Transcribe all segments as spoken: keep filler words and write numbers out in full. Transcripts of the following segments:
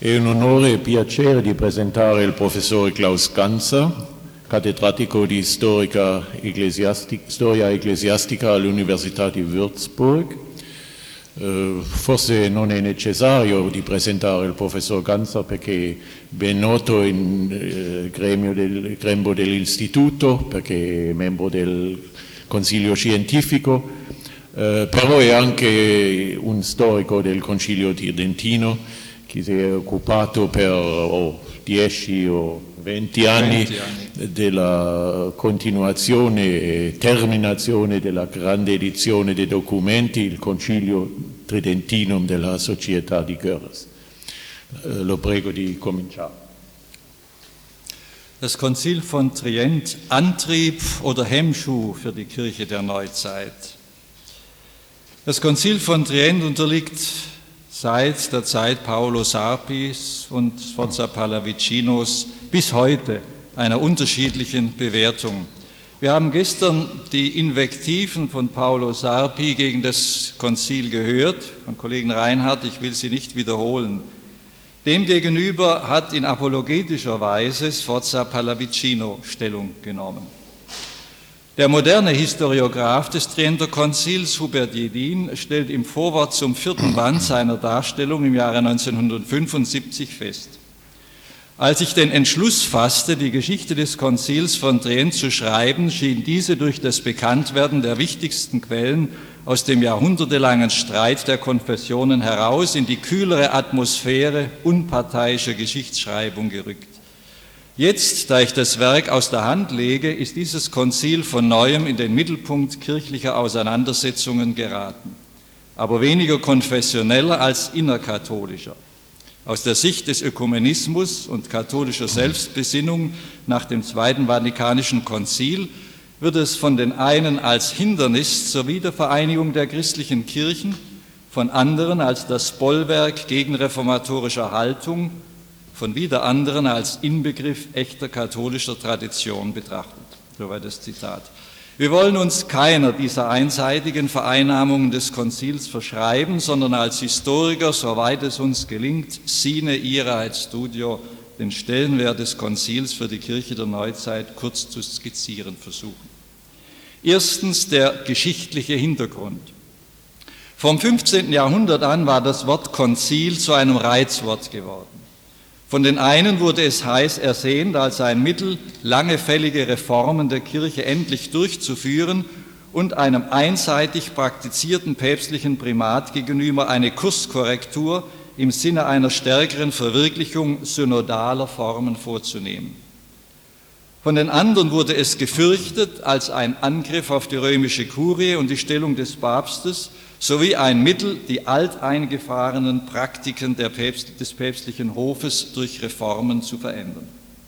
È un onore e piacere di presentare il professore Klaus Ganzer, cattedratico di Storica Ecclesiastica, Storia Ecclesiastica all'Università di Würzburg. Uh, forse non è necessario di presentare il professor Ganzer perché è ben noto in uh, gremio del, grembo dell'istituto, perché è membro del consiglio scientifico, uh, però è anche un storico del concilio tridentino che si è occupato per oh, dieci o venti anni, anni della continuazione e terminazione della grande edizione dei documenti, il Concilio Tridentinum della Società di Görres. Eh, lo prego di cominciare. Das Konzil von Trient, Antrieb oder Hemmschuh für die Kirche der Neuzeit. Das Konzil von Trient unterliegt seit der Zeit Paolo Sarpis und Sforza Pallavicinos bis heute einer unterschiedlichen Bewertung. Wir haben gestern die Invektiven von Paolo Sarpi gegen das Konzil gehört, von Kollegen Reinhardt, ich will sie nicht wiederholen. Demgegenüber hat in apologetischer Weise Sforza Pallavicino Stellung genommen. Der moderne Historiograph des Trienter Konzils, Hubert Jedin, stellt im Vorwort zum vierten Band seiner Darstellung im Jahre neunzehnhundertfünfundsiebzig fest: Als ich den Entschluss fasste, die Geschichte des Konzils von Trient zu schreiben, schien diese durch das Bekanntwerden der wichtigsten Quellen aus dem jahrhundertelangen Streit der Konfessionen heraus in die kühlere Atmosphäre unparteiischer Geschichtsschreibung gerückt. Jetzt, da ich das Werk aus der Hand lege, ist dieses Konzil von Neuem in den Mittelpunkt kirchlicher Auseinandersetzungen geraten, aber weniger konfessioneller als innerkatholischer. Aus der Sicht des Ökumenismus und katholischer Selbstbesinnung nach dem Zweiten Vatikanischen Konzil wird es von den einen als Hindernis zur Wiedervereinigung der christlichen Kirchen, von anderen als das Bollwerk gegen reformatorischer Haltung, von wieder anderen als Inbegriff echter katholischer Tradition betrachtet. Soweit das Zitat. Wir wollen uns keiner dieser einseitigen Vereinnahmungen des Konzils verschreiben, sondern als Historiker, soweit es uns gelingt, sine ira et studio, den Stellenwert des Konzils für die Kirche der Neuzeit kurz zu skizzieren versuchen. Erstens der geschichtliche Hintergrund. Vom fünfzehnten Jahrhundert an war das Wort Konzil zu einem Reizwort geworden. Von den einen wurde es heiß ersehnt als ein Mittel, lange fällige Reformen der Kirche endlich durchzuführen und einem einseitig praktizierten päpstlichen Primat gegenüber eine Kurskorrektur im Sinne einer stärkeren Verwirklichung synodaler Formen vorzunehmen. Von den anderen wurde es gefürchtet als ein Angriff auf die römische Kurie und die Stellung des Papstes sowie ein Mittel, die alteingefahrenen Praktiken der Päpst, des päpstlichen Hofes durch Reformen zu verändern.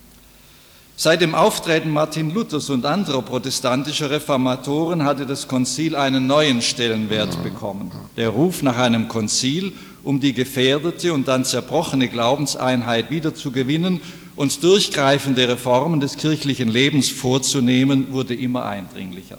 Seit dem Auftreten Martin Luthers und anderer protestantischer Reformatoren hatte das Konzil einen neuen Stellenwert bekommen. Der Ruf nach einem Konzil, um die gefährdete und dann zerbrochene Glaubenseinheit wiederzugewinnen und durchgreifende Reformen des kirchlichen Lebens vorzunehmen, wurde immer eindringlicher.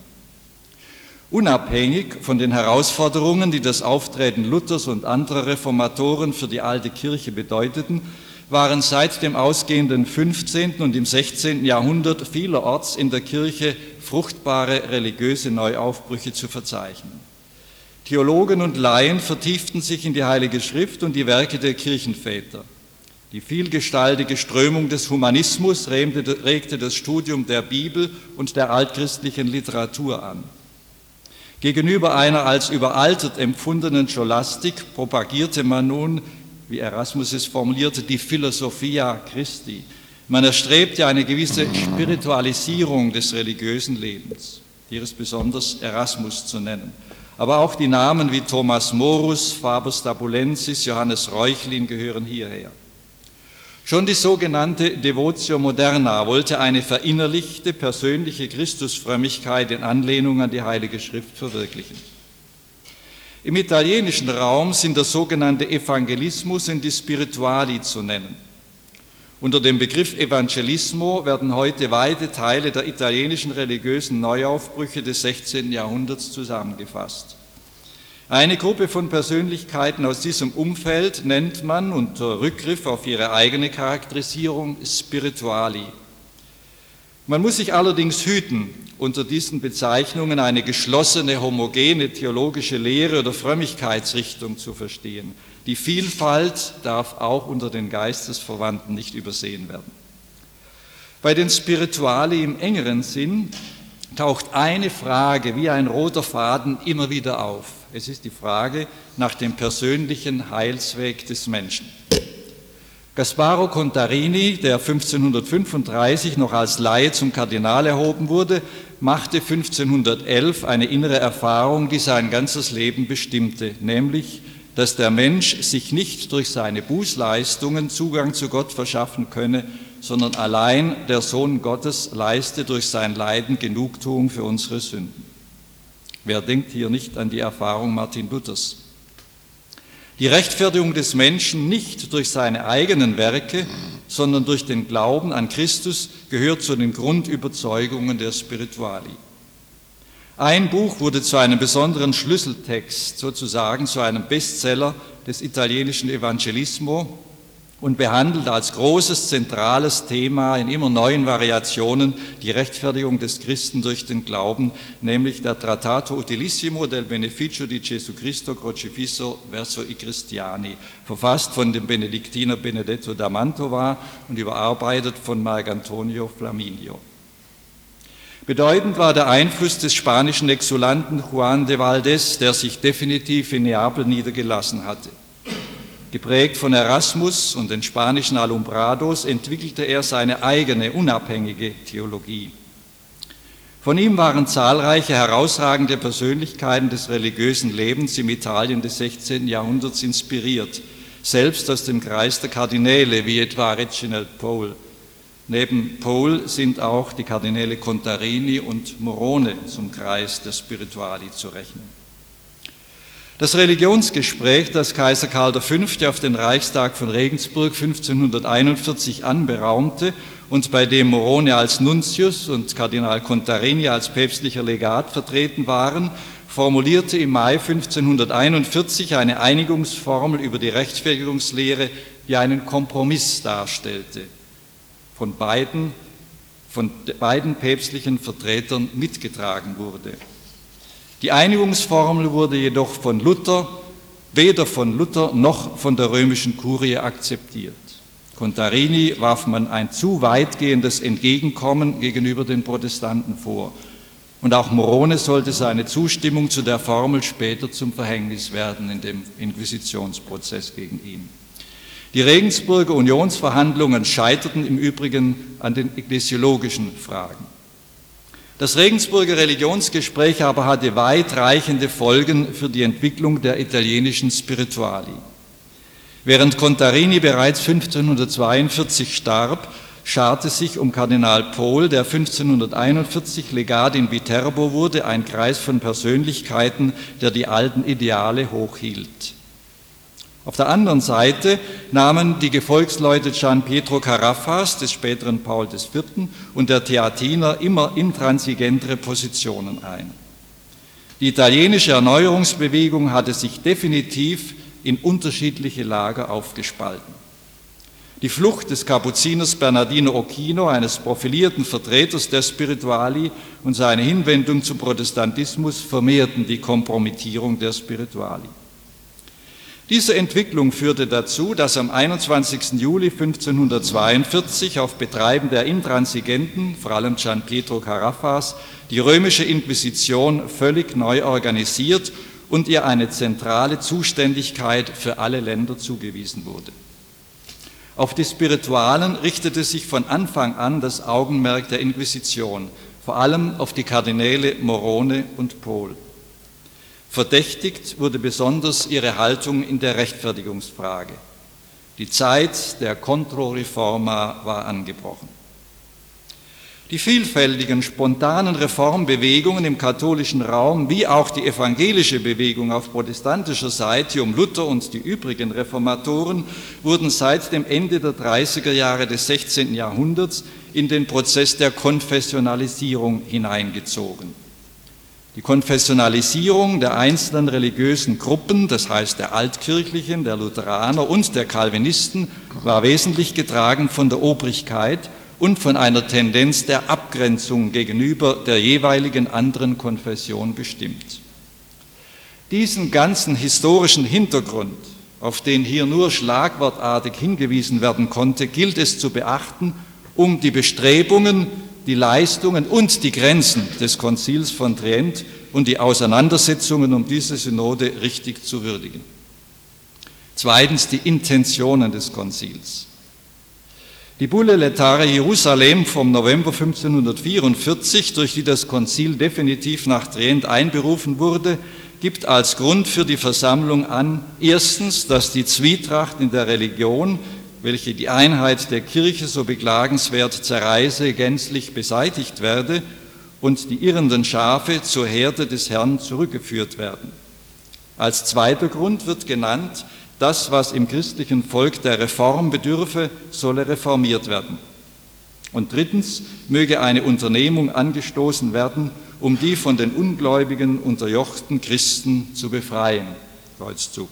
Unabhängig von den Herausforderungen, die das Auftreten Luthers und anderer Reformatoren für die alte Kirche bedeuteten, waren seit dem ausgehenden fünfzehnten und im sechzehnten Jahrhundert vielerorts in der Kirche fruchtbare religiöse Neuaufbrüche zu verzeichnen. Theologen und Laien vertieften sich in die Heilige Schrift und die Werke der Kirchenväter. Die vielgestaltige Strömung des Humanismus regte das Studium der Bibel und der altchristlichen Literatur an. Gegenüber einer als überaltert empfundenen Scholastik propagierte man nun, wie Erasmus es formulierte, die Philosophia Christi. Man erstrebte eine gewisse Spiritualisierung des religiösen Lebens. Hier ist besonders Erasmus zu nennen. Aber auch die Namen wie Thomas Morus, Faber Stabulensis, Johannes Reuchlin gehören hierher. Schon die sogenannte Devotio Moderna wollte eine verinnerlichte, persönliche Christusfrömmigkeit in Anlehnung an die Heilige Schrift verwirklichen. Im italienischen Raum sind der sogenannte Evangelismus und die Spirituali zu nennen. Unter dem Begriff Evangelismo werden heute weite Teile der italienischen religiösen Neuaufbrüche des sechzehnten Jahrhunderts zusammengefasst. Eine Gruppe von Persönlichkeiten aus diesem Umfeld nennt man unter Rückgriff auf ihre eigene Charakterisierung Spirituali. Man muss sich allerdings hüten, unter diesen Bezeichnungen eine geschlossene, homogene theologische Lehre oder Frömmigkeitsrichtung zu verstehen. Die Vielfalt darf auch unter den Geistesverwandten nicht übersehen werden. Bei den Spirituali im engeren Sinn taucht eine Frage wie ein roter Faden immer wieder auf. Es ist die Frage nach dem persönlichen Heilsweg des Menschen. Gasparo Contarini, der fünfzehnhundertfünfunddreißig noch als Laie zum Kardinal erhoben wurde, machte fünfzehnhundertelf eine innere Erfahrung, die sein ganzes Leben bestimmte, nämlich, dass der Mensch sich nicht durch seine Bußleistungen Zugang zu Gott verschaffen könne, sondern allein der Sohn Gottes leiste durch sein Leiden Genugtuung für unsere Sünden. Wer denkt hier nicht an die Erfahrung Martin Luthers? Die Rechtfertigung des Menschen nicht durch seine eigenen Werke, sondern durch den Glauben an Christus gehört zu den Grundüberzeugungen der Spirituali. Ein Buch wurde zu einem besonderen Schlüsseltext, sozusagen zu einem Bestseller des italienischen Evangelismo und behandelt als großes zentrales Thema in immer neuen Variationen die Rechtfertigung des Christen durch den Glauben, nämlich der Trattato Utilissimo del Beneficio di Gesù Cristo Crocifisso verso i Cristiani, verfasst von dem Benediktiner Benedetto da Mantova und überarbeitet von Marcantonio Flaminio. Bedeutend war der Einfluss des spanischen Exulanten Juan de Valdés, der sich definitiv in Neapel niedergelassen hatte. Geprägt von Erasmus und den spanischen Alumbrados entwickelte er seine eigene unabhängige Theologie. Von ihm waren zahlreiche herausragende Persönlichkeiten des religiösen Lebens im Italien des sechzehnten Jahrhunderts inspiriert, selbst aus dem Kreis der Kardinäle, wie etwa Reginald Pole. Neben Pole sind auch die Kardinäle Contarini und Morone zum Kreis der Spirituali zu rechnen. Das Religionsgespräch, das Kaiser Karl der Fünfte auf den Reichstag von Regensburg fünfzehnhunderteinundvierzig anberaumte und bei dem Morone als Nuntius und Kardinal Contarini als päpstlicher Legat vertreten waren, formulierte im Mai fünfzehnhunderteinundvierzig eine Einigungsformel über die Rechtfertigungslehre, die einen Kompromiss darstellte, von beiden, von beiden päpstlichen Vertretern mitgetragen wurde. Die Einigungsformel wurde jedoch von Luther, weder von Luther noch von der römischen Kurie akzeptiert. Contarini warf man ein zu weitgehendes Entgegenkommen gegenüber den Protestanten vor. Und auch Morone sollte seine Zustimmung zu der Formel später zum Verhängnis werden in dem Inquisitionsprozess gegen ihn. Die Regensburger Unionsverhandlungen scheiterten im Übrigen an den ekklesiologischen Fragen. Das Regensburger Religionsgespräch aber hatte weitreichende Folgen für die Entwicklung der italienischen Spirituali. Während Contarini bereits fünfzehnhundertzweiundvierzig starb, scharte sich um Kardinal Pole, der fünfzehnhunderteinundvierzig Legat in Viterbo wurde, ein Kreis von Persönlichkeiten, der die alten Ideale hochhielt. Auf der anderen Seite nahmen die Gefolgsleute Gian Pietro Caraffas des späteren Paul der Vierte und der Theatiner immer intransigentere Positionen ein. Die italienische Erneuerungsbewegung hatte sich definitiv in unterschiedliche Lager aufgespalten. Die Flucht des Kapuziners Bernardino Ochino, eines profilierten Vertreters der Spirituali, und seine Hinwendung zum Protestantismus vermehrten die Kompromittierung der Spirituali. Diese Entwicklung führte dazu, dass am einundzwanzigsten Juli fünfzehnhundertzweiundvierzig auf Betreiben der Intransigenten, vor allem Gian Pietro Caraffas, die römische Inquisition völlig neu organisiert und ihr eine zentrale Zuständigkeit für alle Länder zugewiesen wurde. Auf die Spiritualen richtete sich von Anfang an das Augenmerk der Inquisition, vor allem auf die Kardinäle Morone und Pole. Verdächtigt wurde besonders ihre Haltung in der Rechtfertigungsfrage. Die Zeit der Controriforma war angebrochen. Die vielfältigen, spontanen Reformbewegungen im katholischen Raum, wie auch die evangelische Bewegung auf protestantischer Seite um Luther und die übrigen Reformatoren, wurden seit dem Ende der dreißiger Jahre des sechzehnten Jahrhunderts in den Prozess der Konfessionalisierung hineingezogen. Die Konfessionalisierung der einzelnen religiösen Gruppen, das heißt der Altkirchlichen, der Lutheraner und der Calvinisten, war wesentlich getragen von der Obrigkeit und von einer Tendenz der Abgrenzung gegenüber der jeweiligen anderen Konfession bestimmt. Diesen ganzen historischen Hintergrund, auf den hier nur schlagwortartig hingewiesen werden konnte, gilt es zu beachten, um die Bestrebungen, die Leistungen und die Grenzen des Konzils von Trient und die Auseinandersetzungen um diese Synode richtig zu würdigen. Zweitens die Intentionen des Konzils. Die Bulle Laetare Jerusalem vom November fünfzehnhundertvierundvierzig, durch die das Konzil definitiv nach Trient einberufen wurde, gibt als Grund für die Versammlung an, erstens, dass die Zwietracht in der Religion, welche die Einheit der Kirche so beklagenswert zerreiße, gänzlich beseitigt werde und die irrenden Schafe zur Herde des Herrn zurückgeführt werden. Als zweiter Grund wird genannt, das, was im christlichen Volk der Reform bedürfe, solle reformiert werden. Und drittens möge eine Unternehmung angestoßen werden, um die von den Ungläubigen unterjochten Christen zu befreien. Kreuzzug.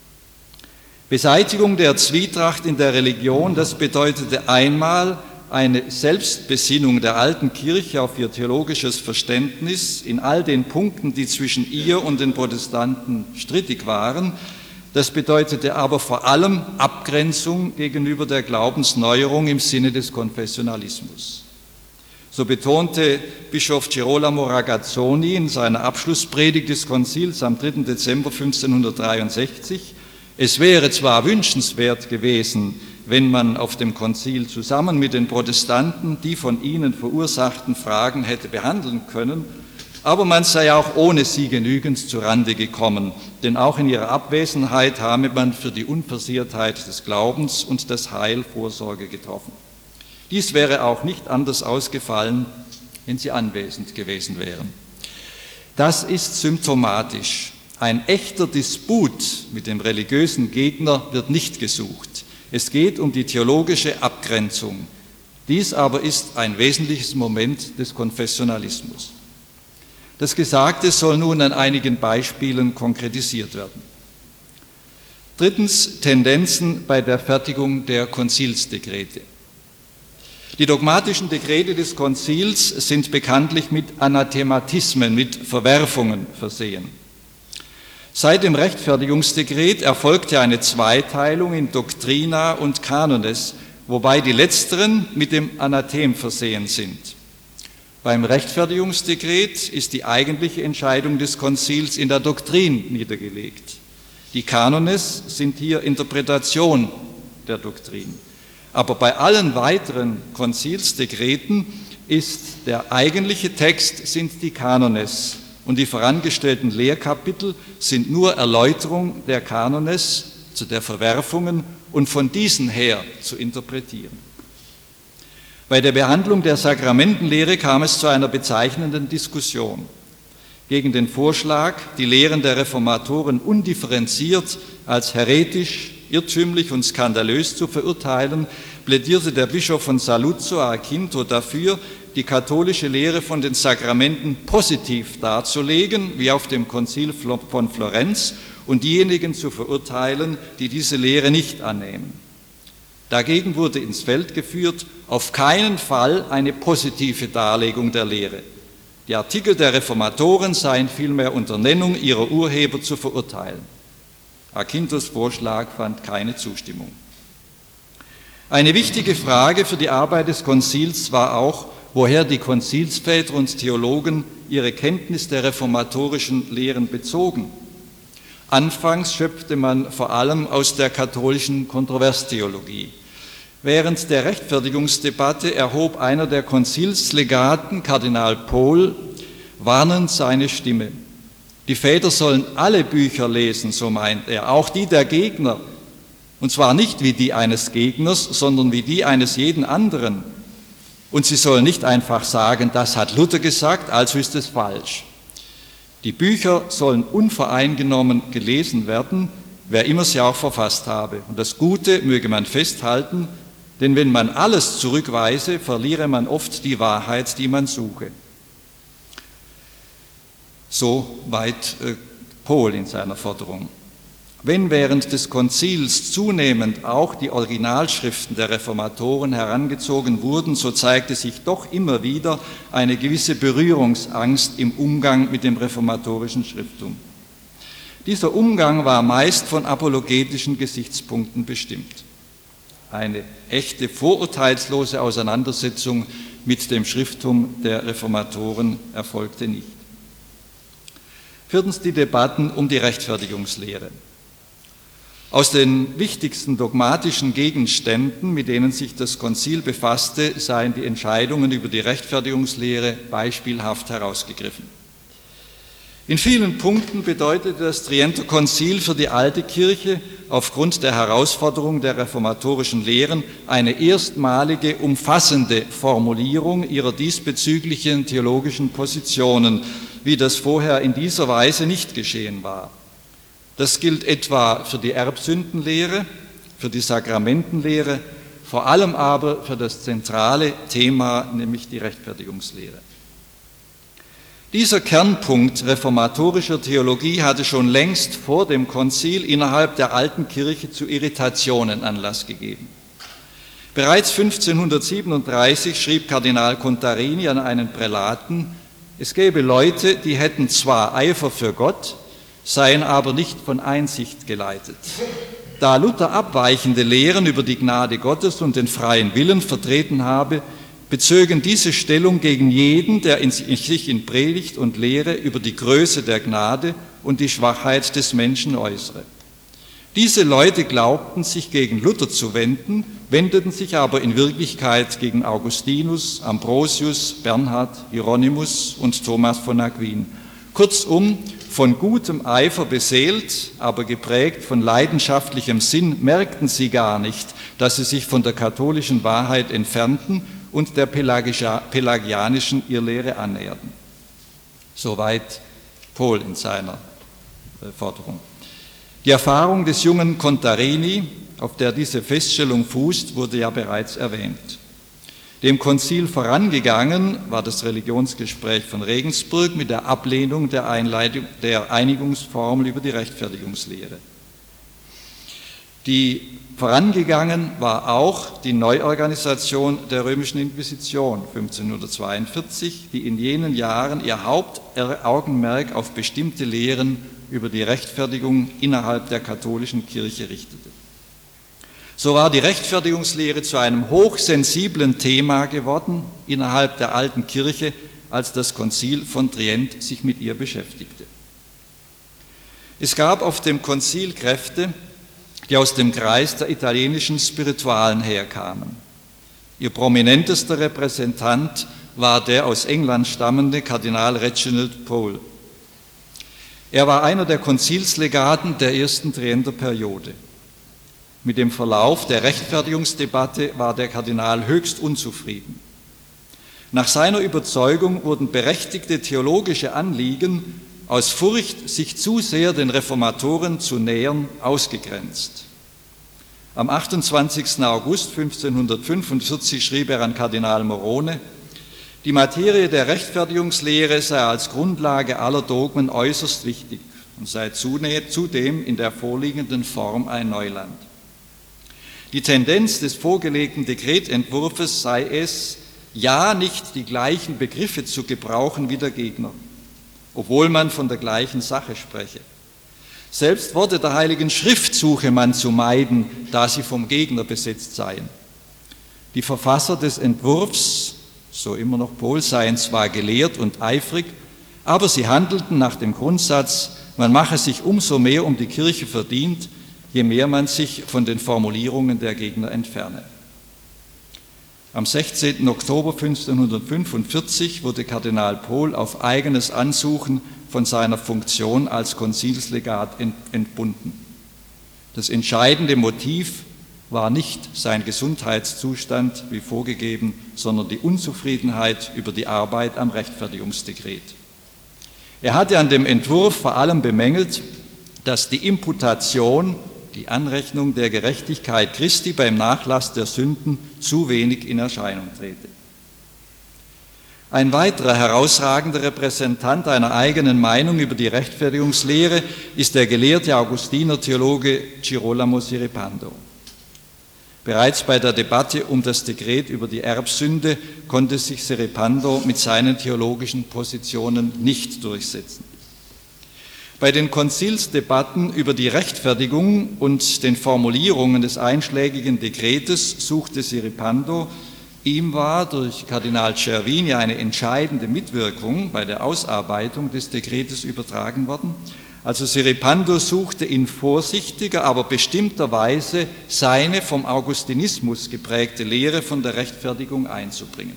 Beseitigung der Zwietracht in der Religion, das bedeutete einmal eine Selbstbesinnung der alten Kirche auf ihr theologisches Verständnis in all den Punkten, die zwischen ihr und den Protestanten strittig waren. Das bedeutete aber vor allem Abgrenzung gegenüber der Glaubensneuerung im Sinne des Konfessionalismus. So betonte Bischof Girolamo Ragazzoni in seiner Abschlusspredigt des Konzils am dritten Dezember fünfzehnhundertdreiundsechzig, es wäre zwar wünschenswert gewesen, wenn man auf dem Konzil zusammen mit den Protestanten die von ihnen verursachten Fragen hätte behandeln können, aber man sei auch ohne sie genügend zurande gekommen, denn auch in ihrer Abwesenheit habe man für die Unversehrtheit des Glaubens und das Heil Vorsorge getroffen. Dies wäre auch nicht anders ausgefallen, wenn sie anwesend gewesen wären. Das ist symptomatisch. Ein echter Disput mit dem religiösen Gegner wird nicht gesucht. Es geht um die theologische Abgrenzung. Dies aber ist ein wesentliches Moment des Konfessionalismus. Das Gesagte soll nun an einigen Beispielen konkretisiert werden. Drittens, Tendenzen bei der Fertigung der Konzilsdekrete. Die dogmatischen Dekrete des Konzils sind bekanntlich mit Anathematismen, mit Verwerfungen versehen. Seit dem Rechtfertigungsdekret erfolgte eine Zweiteilung in Doctrina und Canones, wobei die letzteren mit dem Anathem versehen sind. Beim Rechtfertigungsdekret ist die eigentliche Entscheidung des Konzils in der Doktrin niedergelegt. Die Canones sind hier Interpretation der Doktrin. Aber bei allen weiteren Konzilsdekreten ist der eigentliche Text sind die Canones und die vorangestellten Lehrkapitel sind nur Erläuterung der Canones zu der Verwerfungen und von diesen her zu interpretieren. Bei der Behandlung der Sakramentenlehre kam es zu einer bezeichnenden Diskussion. Gegen den Vorschlag, die Lehren der Reformatoren undifferenziert als heretisch, irrtümlich und skandalös zu verurteilen, plädierte der Bischof von Saluzzo Aquinto dafür, die katholische Lehre von den Sakramenten positiv darzulegen, wie auf dem Konzil von Florenz, und diejenigen zu verurteilen, die diese Lehre nicht annehmen. Dagegen wurde ins Feld geführt, auf keinen Fall eine positive Darlegung der Lehre. Die Artikel der Reformatoren seien vielmehr unter Nennung ihrer Urheber zu verurteilen. Aquintos Vorschlag fand keine Zustimmung. Eine wichtige Frage für die Arbeit des Konzils war auch, woher die Konzilsväter und Theologen ihre Kenntnis der reformatorischen Lehren bezogen. Anfangs schöpfte man vor allem aus der katholischen Kontroverstheologie. Während der Rechtfertigungsdebatte erhob einer der Konzilslegaten, Kardinal Pohl, warnend seine Stimme. Die Väter sollen alle Bücher lesen, so meint er, auch die der Gegner, und zwar nicht wie die eines Gegners, sondern wie die eines jeden anderen. Und sie sollen nicht einfach sagen, das hat Luther gesagt, also ist es falsch. Die Bücher sollen unvoreingenommen gelesen werden, wer immer sie auch verfasst habe. Und das Gute möge man festhalten, denn wenn man alles zurückweise, verliere man oft die Wahrheit, die man suche. So weit äh, Pohl in seiner Forderung. Wenn während des Konzils zunehmend auch die Originalschriften der Reformatoren herangezogen wurden, so zeigte sich doch immer wieder eine gewisse Berührungsangst im Umgang mit dem reformatorischen Schrifttum. Dieser Umgang war meist von apologetischen Gesichtspunkten bestimmt. Eine echte vorurteilslose Auseinandersetzung mit dem Schrifttum der Reformatoren erfolgte nicht. Viertens die Debatten um die Rechtfertigungslehre. Aus den wichtigsten dogmatischen Gegenständen, mit denen sich das Konzil befasste, seien die Entscheidungen über die Rechtfertigungslehre beispielhaft herausgegriffen. In vielen Punkten bedeutete das Trienter Konzil für die alte Kirche aufgrund der Herausforderung der reformatorischen Lehren eine erstmalige, umfassende Formulierung ihrer diesbezüglichen theologischen Positionen, wie das vorher in dieser Weise nicht geschehen war. Das gilt etwa für die Erbsündenlehre, für die Sakramentenlehre, vor allem aber für das zentrale Thema, nämlich die Rechtfertigungslehre. Dieser Kernpunkt reformatorischer Theologie hatte schon längst vor dem Konzil innerhalb der alten Kirche zu Irritationen Anlass gegeben. Bereits fünfzehnhundertsiebenunddreißig schrieb Kardinal Contarini an einen Prälaten, es gäbe Leute, die hätten zwar Eifer für Gott, seien aber nicht von Einsicht geleitet. Da Luther abweichende Lehren über die Gnade Gottes und den freien Willen vertreten habe, bezögen diese Stellung gegen jeden, der in sich in Predigt und Lehre über die Größe der Gnade und die Schwachheit des Menschen äußere. Diese Leute glaubten, sich gegen Luther zu wenden, wendeten sich aber in Wirklichkeit gegen Augustinus, Ambrosius, Bernhard, Hieronymus und Thomas von Aquin. Kurzum, von gutem Eifer beseelt, aber geprägt von leidenschaftlichem Sinn, merkten sie gar nicht, dass sie sich von der katholischen Wahrheit entfernten und der pelagianischen Irrlehre annäherten. Soweit Pohl in seiner Forderung. Die Erfahrung des jungen Contarini, auf der diese Feststellung fußt, wurde ja bereits erwähnt. Dem Konzil vorangegangen war das Religionsgespräch von Regensburg mit der Ablehnung der, Einleitung, der Einigungsformel über die Rechtfertigungslehre. Die vorangegangen war auch die Neuorganisation der römischen Inquisition fünfzehnhundertzweiundvierzig, die in jenen Jahren ihr Hauptaugenmerk auf bestimmte Lehren über die Rechtfertigung innerhalb der katholischen Kirche richtete. So war die Rechtfertigungslehre zu einem hochsensiblen Thema geworden innerhalb der alten Kirche, als das Konzil von Trient sich mit ihr beschäftigte. Es gab auf dem Konzil Kräfte, die aus dem Kreis der italienischen Spiritualen herkamen. Ihr prominentester Repräsentant war der aus England stammende Kardinal Reginald Pole. Er war einer der Konzilslegaten der ersten Trienter Periode. Mit dem Verlauf der Rechtfertigungsdebatte war der Kardinal höchst unzufrieden. Nach seiner Überzeugung wurden berechtigte theologische Anliegen aus Furcht, sich zu sehr den Reformatoren zu nähern, ausgegrenzt. Am achtundzwanzigsten August fünfzehnhundertfünfundvierzig schrieb er an Kardinal Morone, die Materie der Rechtfertigungslehre sei als Grundlage aller Dogmen äußerst wichtig und sei zudem in der vorliegenden Form ein Neuland. Die Tendenz des vorgelegten Dekretentwurfes sei es, ja nicht die gleichen Begriffe zu gebrauchen wie der Gegner, obwohl man von der gleichen Sache spreche. Selbst Worte der Heiligen Schrift suche man zu meiden, da sie vom Gegner besetzt seien. Die Verfasser des Entwurfs, so immer noch Pohl, seien zwar gelehrt und eifrig, aber sie handelten nach dem Grundsatz, man mache sich umso mehr um die Kirche verdient, je mehr man sich von den Formulierungen der Gegner entferne. Am sechzehnten Oktober fünfzehnhundertfünfundvierzig wurde Kardinal Pohl auf eigenes Ansuchen von seiner Funktion als Konzilslegat entbunden. Das entscheidende Motiv war nicht sein Gesundheitszustand wie vorgegeben, sondern die Unzufriedenheit über die Arbeit am Rechtfertigungsdekret. Er hatte an dem Entwurf vor allem bemängelt, dass die Imputation, die Anrechnung der Gerechtigkeit Christi beim Nachlass der Sünden, zu wenig in Erscheinung trete. Ein weiterer herausragender Repräsentant einer eigenen Meinung über die Rechtfertigungslehre ist der gelehrte Augustiner-Theologe Girolamo Siripando. Bereits bei der Debatte um das Dekret über die Erbsünde konnte sich Siripando mit seinen theologischen Positionen nicht durchsetzen. Bei den Konzilsdebatten über die Rechtfertigung und den Formulierungen des einschlägigen Dekretes suchte Siripando, ihm war durch Kardinal Cervini eine entscheidende Mitwirkung bei der Ausarbeitung des Dekretes übertragen worden. Also Siripando suchte in vorsichtiger, aber bestimmter Weise seine vom Augustinismus geprägte Lehre von der Rechtfertigung einzubringen.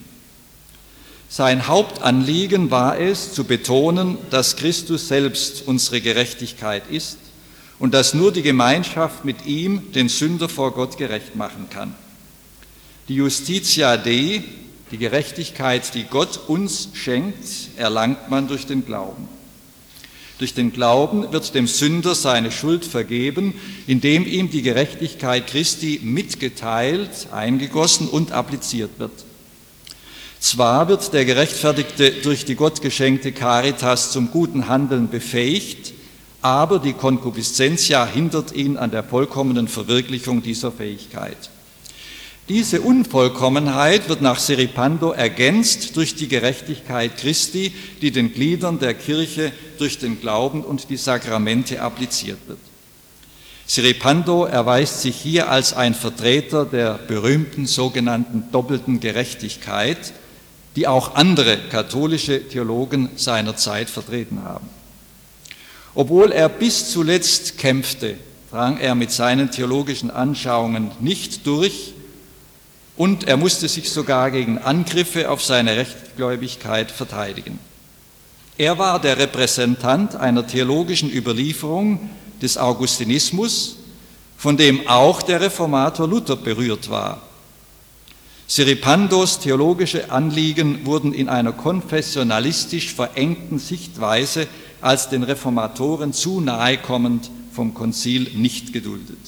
Sein Hauptanliegen war es, zu betonen, dass Christus selbst unsere Gerechtigkeit ist und dass nur die Gemeinschaft mit ihm den Sünder vor Gott gerecht machen kann. Die Justitia Dei, die Gerechtigkeit, die Gott uns schenkt, erlangt man durch den Glauben. Durch den Glauben wird dem Sünder seine Schuld vergeben, indem ihm die Gerechtigkeit Christi mitgeteilt, eingegossen und appliziert wird. Zwar wird der Gerechtfertigte durch die Gott geschenkte Caritas zum guten Handeln befähigt, aber die Concupiscentia hindert ihn an der vollkommenen Verwirklichung dieser Fähigkeit. Diese Unvollkommenheit wird nach Siripando ergänzt durch die Gerechtigkeit Christi, die den Gliedern der Kirche durch den Glauben und die Sakramente appliziert wird. Siripando erweist sich hier als ein Vertreter der berühmten sogenannten doppelten Gerechtigkeit, die auch andere katholische Theologen seiner Zeit vertreten haben. Obwohl er bis zuletzt kämpfte, drang er mit seinen theologischen Anschauungen nicht durch, und er musste sich sogar gegen Angriffe auf seine Rechtgläubigkeit verteidigen. Er war der Repräsentant einer theologischen Überlieferung des Augustinismus, von dem auch der Reformator Luther berührt war. Siripandos theologische Anliegen wurden in einer konfessionalistisch verengten Sichtweise als den Reformatoren zu nahe kommend vom Konzil nicht geduldet.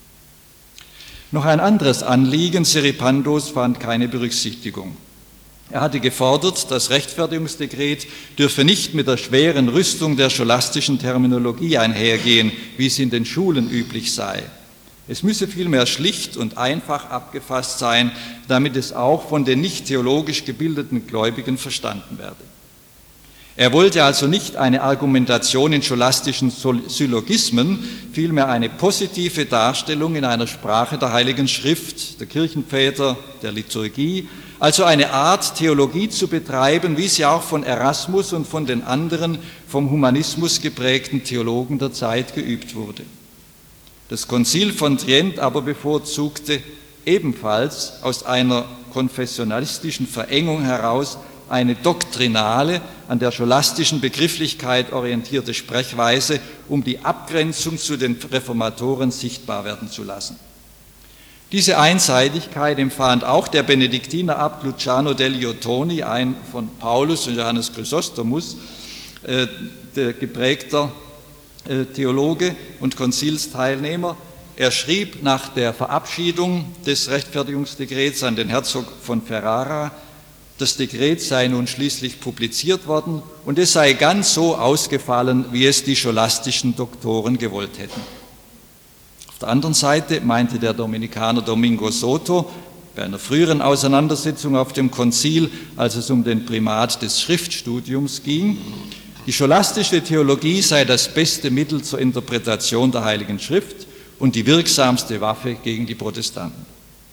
Noch ein anderes Anliegen Siripandos fand keine Berücksichtigung. Er hatte gefordert, das Rechtfertigungsdekret dürfe nicht mit der schweren Rüstung der scholastischen Terminologie einhergehen, wie es in den Schulen üblich sei. Es müsse vielmehr schlicht und einfach abgefasst sein, damit es auch von den nicht theologisch gebildeten Gläubigen verstanden werde. Er wollte also nicht eine Argumentation in scholastischen Syllogismen, vielmehr eine positive Darstellung in einer Sprache der Heiligen Schrift, der Kirchenväter, der Liturgie, also eine Art Theologie zu betreiben, wie sie auch von Erasmus und von den anderen vom Humanismus geprägten Theologen der Zeit geübt wurde. Das Konzil von Trient aber bevorzugte ebenfalls aus einer konfessionalistischen Verengung heraus eine doktrinale, an der scholastischen Begrifflichkeit orientierte Sprechweise, um die Abgrenzung zu den Reformatoren sichtbar werden zu lassen. Diese Einseitigkeit empfand auch der Benediktinerabt Luciano degli Ottoni, ein von Paulus und Johannes Chrysostomus äh, der geprägter äh, Theologe und Konzilsteilnehmer. Er schrieb nach der Verabschiedung des Rechtfertigungsdekrets an den Herzog von Ferrara, das Dekret sei nun schließlich publiziert worden und es sei ganz so ausgefallen, wie es die scholastischen Doktoren gewollt hätten. Auf der anderen Seite meinte der Dominikaner Domingo Soto bei einer früheren Auseinandersetzung auf dem Konzil, als es um den Primat des Schriftstudiums ging, die scholastische Theologie sei das beste Mittel zur Interpretation der Heiligen Schrift und die wirksamste Waffe gegen die Protestanten.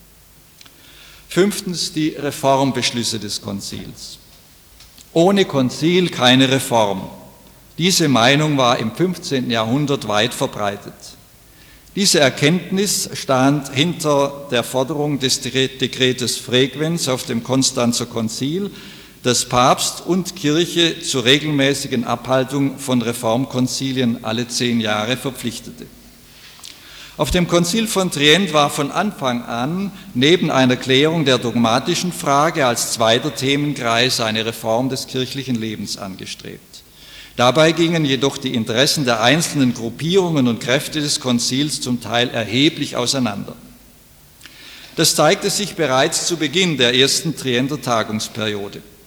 Fünftens, die Reformbeschlüsse des Konzils. Ohne Konzil keine Reform. Diese Meinung war im fünfzehnten Jahrhundert weit verbreitet. Diese Erkenntnis stand hinter der Forderung des Dekretes Frequens auf dem Konstanzer Konzil, das Papst und Kirche zur regelmäßigen Abhaltung von Reformkonzilien alle zehn Jahre verpflichtete. Auf dem Konzil von Trient war von Anfang an neben einer Klärung der dogmatischen Frage als zweiter Themenkreis eine Reform des kirchlichen Lebens angestrebt. Dabei gingen jedoch die Interessen der einzelnen Gruppierungen und Kräfte des Konzils zum Teil erheblich auseinander. Das zeigte sich bereits zu Beginn der ersten Trienter Tagungsperiode.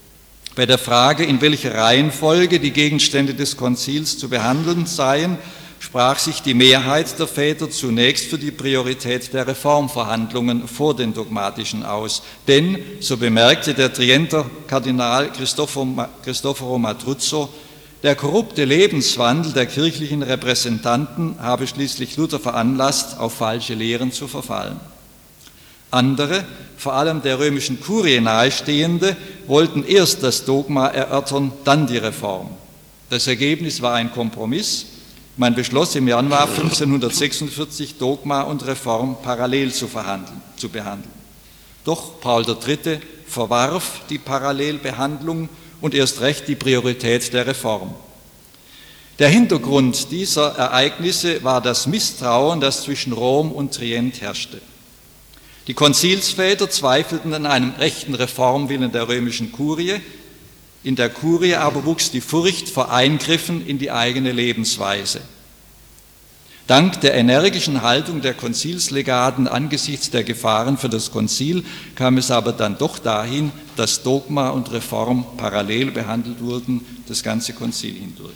Bei der Frage, in welcher Reihenfolge die Gegenstände des Konzils zu behandeln seien, sprach sich die Mehrheit der Väter zunächst für die Priorität der Reformverhandlungen vor den dogmatischen aus. Denn, so bemerkte der Trienter Kardinal Cristoforo Matruzzo, der korrupte Lebenswandel der kirchlichen Repräsentanten habe schließlich Luther veranlasst, auf falsche Lehren zu verfallen. Andere, vor allem der römischen Kurie nahestehende, wollten erst das Dogma erörtern, dann die Reform. Das Ergebnis war ein Kompromiss. Man beschloss im Januar fünfzehnhundertsechsundvierzig, Dogma und Reform parallel zu, verhandeln, zu behandeln. Doch Paul der Dritte verwarf die Parallelbehandlung und erst recht die Priorität der Reform. Der Hintergrund dieser Ereignisse war das Misstrauen, das zwischen Rom und Trient herrschte. Die Konzilsväter zweifelten an einem rechten Reformwillen der römischen Kurie. In der Kurie aber wuchs die Furcht vor Eingriffen in die eigene Lebensweise. Dank der energischen Haltung der Konzilslegaten angesichts der Gefahren für das Konzil kam es aber dann doch dahin, dass Dogma und Reform parallel behandelt wurden, das ganze Konzil hindurch.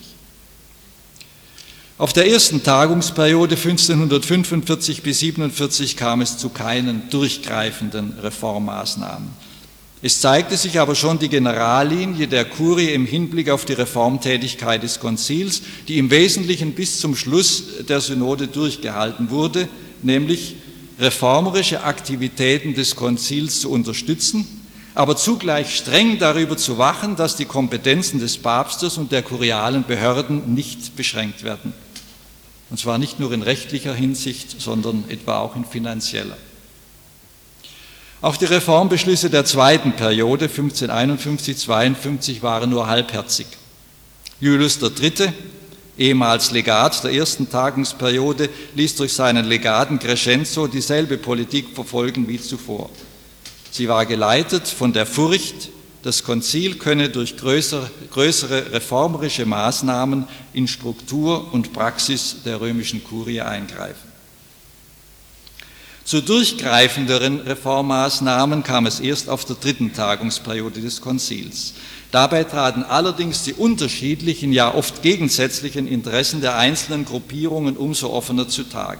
Auf der ersten Tagungsperiode fünfzehnhundertfünfundvierzig bis siebenundvierzig kam es zu keinen durchgreifenden Reformmaßnahmen. Es zeigte sich aber schon die Generallinie der Kurie im Hinblick auf die Reformtätigkeit des Konzils, die im Wesentlichen bis zum Schluss der Synode durchgehalten wurde, nämlich reformerische Aktivitäten des Konzils zu unterstützen, aber zugleich streng darüber zu wachen, dass die Kompetenzen des Papstes und der kurialen Behörden nicht beschränkt werden. Und zwar nicht nur in rechtlicher Hinsicht, sondern etwa auch in finanzieller. Auch die Reformbeschlüsse der zweiten Periode, fünfzehnhunderteinundfünfzig bis zweiundfünfzig, waren nur halbherzig. Julius der Dritte, ehemals Legat der ersten Tagungsperiode, ließ durch seinen Legaten Crescenzo dieselbe Politik verfolgen wie zuvor. Sie war geleitet von der Furcht, das Konzil könne durch größere, größere reformerische Maßnahmen in Struktur und Praxis der römischen Kurie eingreifen. Zu durchgreifenderen Reformmaßnahmen kam es erst auf der dritten Tagungsperiode des Konzils. Dabei traten allerdings die unterschiedlichen, ja oft gegensätzlichen Interessen der einzelnen Gruppierungen umso offener zutage.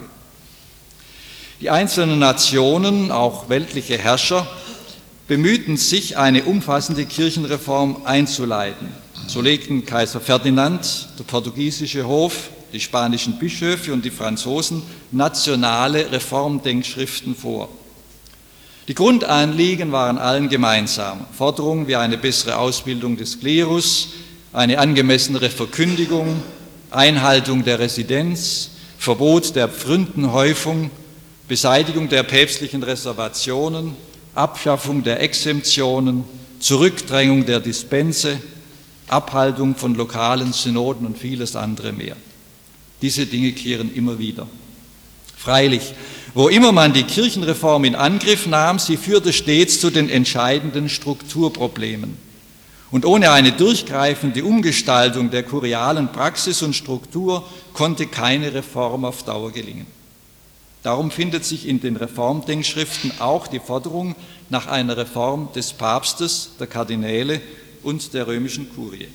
Die einzelnen Nationen, auch weltliche Herrscher, bemühten sich, eine umfassende Kirchenreform einzuleiten. So legten Kaiser Ferdinand, der portugiesische Hof, die spanischen Bischöfe und die Franzosen nationale Reformdenkschriften vor. Die Grundanliegen waren allen gemeinsam. Forderungen wie eine bessere Ausbildung des Klerus, eine angemessenere Verkündigung, Einhaltung der Residenz, Verbot der Pfründenhäufung, Beseitigung der päpstlichen Reservationen, Abschaffung der Exemptionen, Zurückdrängung der Dispense, Abhaltung von lokalen Synoden und vieles andere mehr. Diese Dinge kehren immer wieder. Freilich, wo immer man die Kirchenreform in Angriff nahm, sie führte stets zu den entscheidenden Strukturproblemen. Und ohne eine durchgreifende Umgestaltung der kurialen Praxis und Struktur konnte keine Reform auf Dauer gelingen. Darum findet sich in den Reformdenkschriften auch die Forderung nach einer Reform des Papstes, der Kardinäle und der römischen Kurie.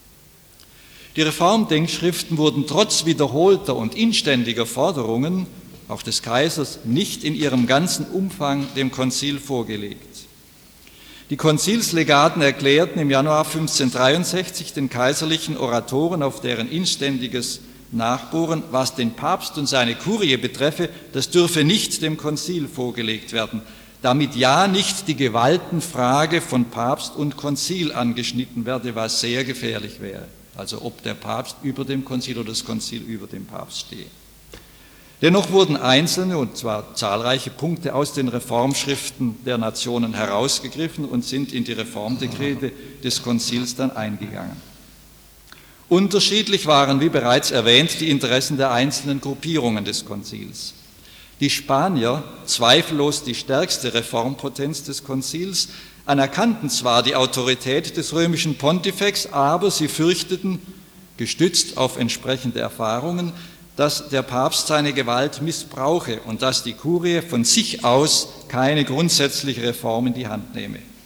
Die Reformdenkschriften wurden trotz wiederholter und inständiger Forderungen, auch des Kaisers, nicht in ihrem ganzen Umfang dem Konzil vorgelegt. Die Konzilslegaten erklärten im Januar fünfzehnhundertdreiundsechzig den kaiserlichen Oratoren auf deren inständiges Nachbohren, was den Papst und seine Kurie betreffe, das dürfe nicht dem Konzil vorgelegt werden, damit ja nicht die Gewaltenfrage von Papst und Konzil angeschnitten werde, was sehr gefährlich wäre. Also ob der Papst über dem Konzil oder das Konzil über dem Papst stehe. Dennoch wurden einzelne, und zwar zahlreiche Punkte aus den Reformschriften der Nationen herausgegriffen und sind in die Reformdekrete des Konzils dann eingegangen. Unterschiedlich waren, wie bereits erwähnt, die Interessen der einzelnen Gruppierungen des Konzils. Die Spanier, zweifellos die stärkste Reformpotenz des Konzils, anerkannten zwar die Autorität des römischen Pontifex, aber sie fürchteten, gestützt auf entsprechende Erfahrungen, dass der Papst seine Gewalt missbrauche und dass die Kurie von sich aus keine grundsätzliche Reform in die Hand nehme.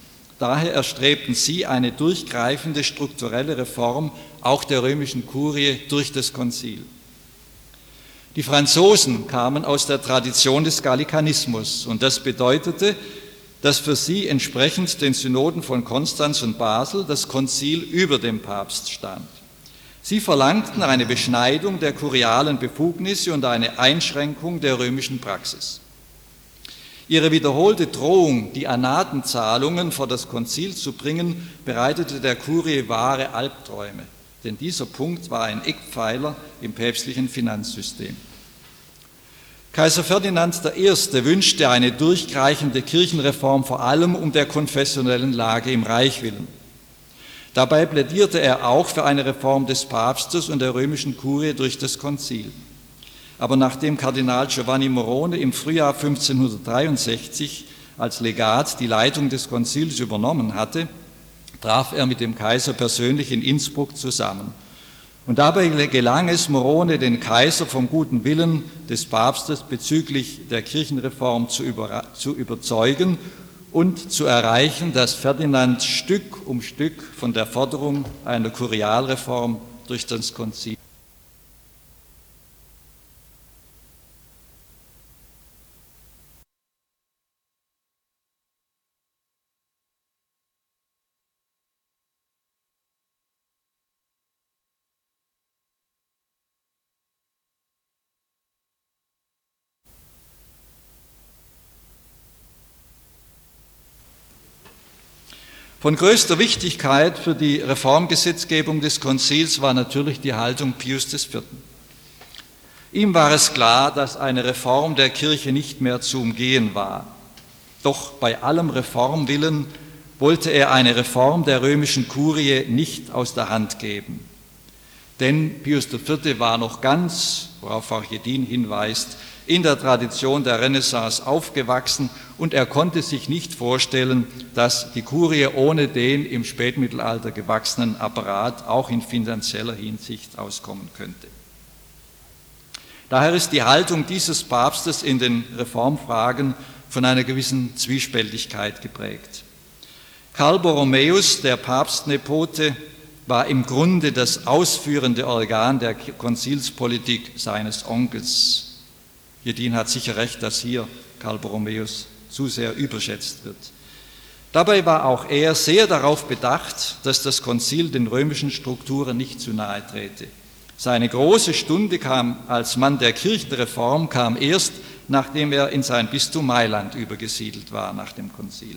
Daher erstrebten sie eine durchgreifende strukturelle Reform auch der römischen Kurie durch das Konzil. Die Franzosen kamen aus der Tradition des Gallikanismus und das bedeutete, dass für sie entsprechend den Synoden von Konstanz und Basel das Konzil über dem Papst stand. Sie verlangten eine Beschneidung der kurialen Befugnisse und eine Einschränkung der römischen Praxis. Ihre wiederholte Drohung, die Anatenzahlungen vor das Konzil zu bringen, bereitete der Kurie wahre Albträume, denn dieser Punkt war ein Eckpfeiler im päpstlichen Finanzsystem. Kaiser Ferdinand der Erste wünschte eine durchgreifende Kirchenreform, vor allem um der konfessionellen Lage im Reich willen. Dabei plädierte er auch für eine Reform des Papstes und der römischen Kurie durch das Konzil. Aber nachdem Kardinal Giovanni Morone im Frühjahr fünfzehnhundertdreiundsechzig als Legat die Leitung des Konzils übernommen hatte, traf er mit dem Kaiser persönlich in Innsbruck zusammen. Und dabei gelang es Morone, den Kaiser vom guten Willen des Papstes bezüglich der Kirchenreform zu, über, zu überzeugen und zu erreichen, dass Ferdinand Stück um Stück von der Forderung einer Kurialreform durch das Konzil Von größter Wichtigkeit für die Reformgesetzgebung des Konzils war natürlich die Haltung Pius des Vierten. Ihm war es klar, dass eine Reform der Kirche nicht mehr zu umgehen war. Doch bei allem Reformwillen wollte er eine Reform der römischen Kurie nicht aus der Hand geben. Denn Pius der Vierte war noch ganz, worauf auch Jedin hinweist, in der Tradition der Renaissance aufgewachsen und er konnte sich nicht vorstellen, dass die Kurie ohne den im Spätmittelalter gewachsenen Apparat auch in finanzieller Hinsicht auskommen könnte. Daher ist die Haltung dieses Papstes in den Reformfragen von einer gewissen Zwiespältigkeit geprägt. Karl Borromäus, der Papstnepote, war im Grunde das ausführende Organ der Konzilspolitik seines Onkels. Jedin hat sicher recht, dass hier Karl Borromäus zu sehr überschätzt wird. Dabei war auch er sehr darauf bedacht, dass das Konzil den römischen Strukturen nicht zu nahe trete. Seine große Stunde kam als Mann der Kirchenreform kam erst, nachdem er in sein Bistum Mailand übergesiedelt war nach dem Konzil.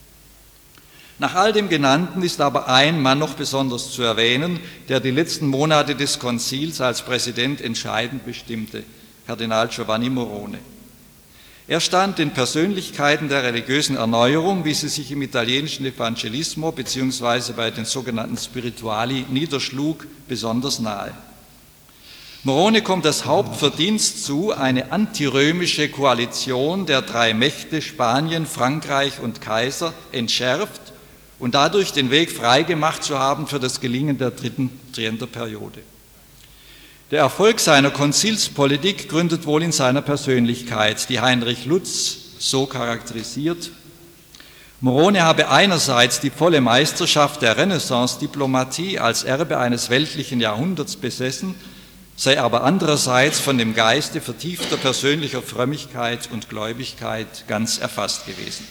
Nach all dem Genannten ist aber ein Mann noch besonders zu erwähnen, der die letzten Monate des Konzils als Präsident entscheidend bestimmte: Kardinal Giovanni Morone. Er stand den Persönlichkeiten der religiösen Erneuerung, wie sie sich im italienischen Evangelismo bzw. bei den sogenannten Spirituali niederschlug, besonders nahe. Morone kommt das Hauptverdienst zu, eine antirömische Koalition der drei Mächte Spanien, Frankreich und Kaiser entschärft und dadurch den Weg freigemacht zu haben für das Gelingen der dritten Trienterperiode. Der Erfolg seiner Konzilspolitik gründet wohl in seiner Persönlichkeit, die Heinrich Lutz so charakterisiert: Morone habe einerseits die volle Meisterschaft der Renaissance-Diplomatie als Erbe eines weltlichen Jahrhunderts besessen, sei aber andererseits von dem Geiste vertiefter persönlicher Frömmigkeit und Gläubigkeit ganz erfasst gewesen.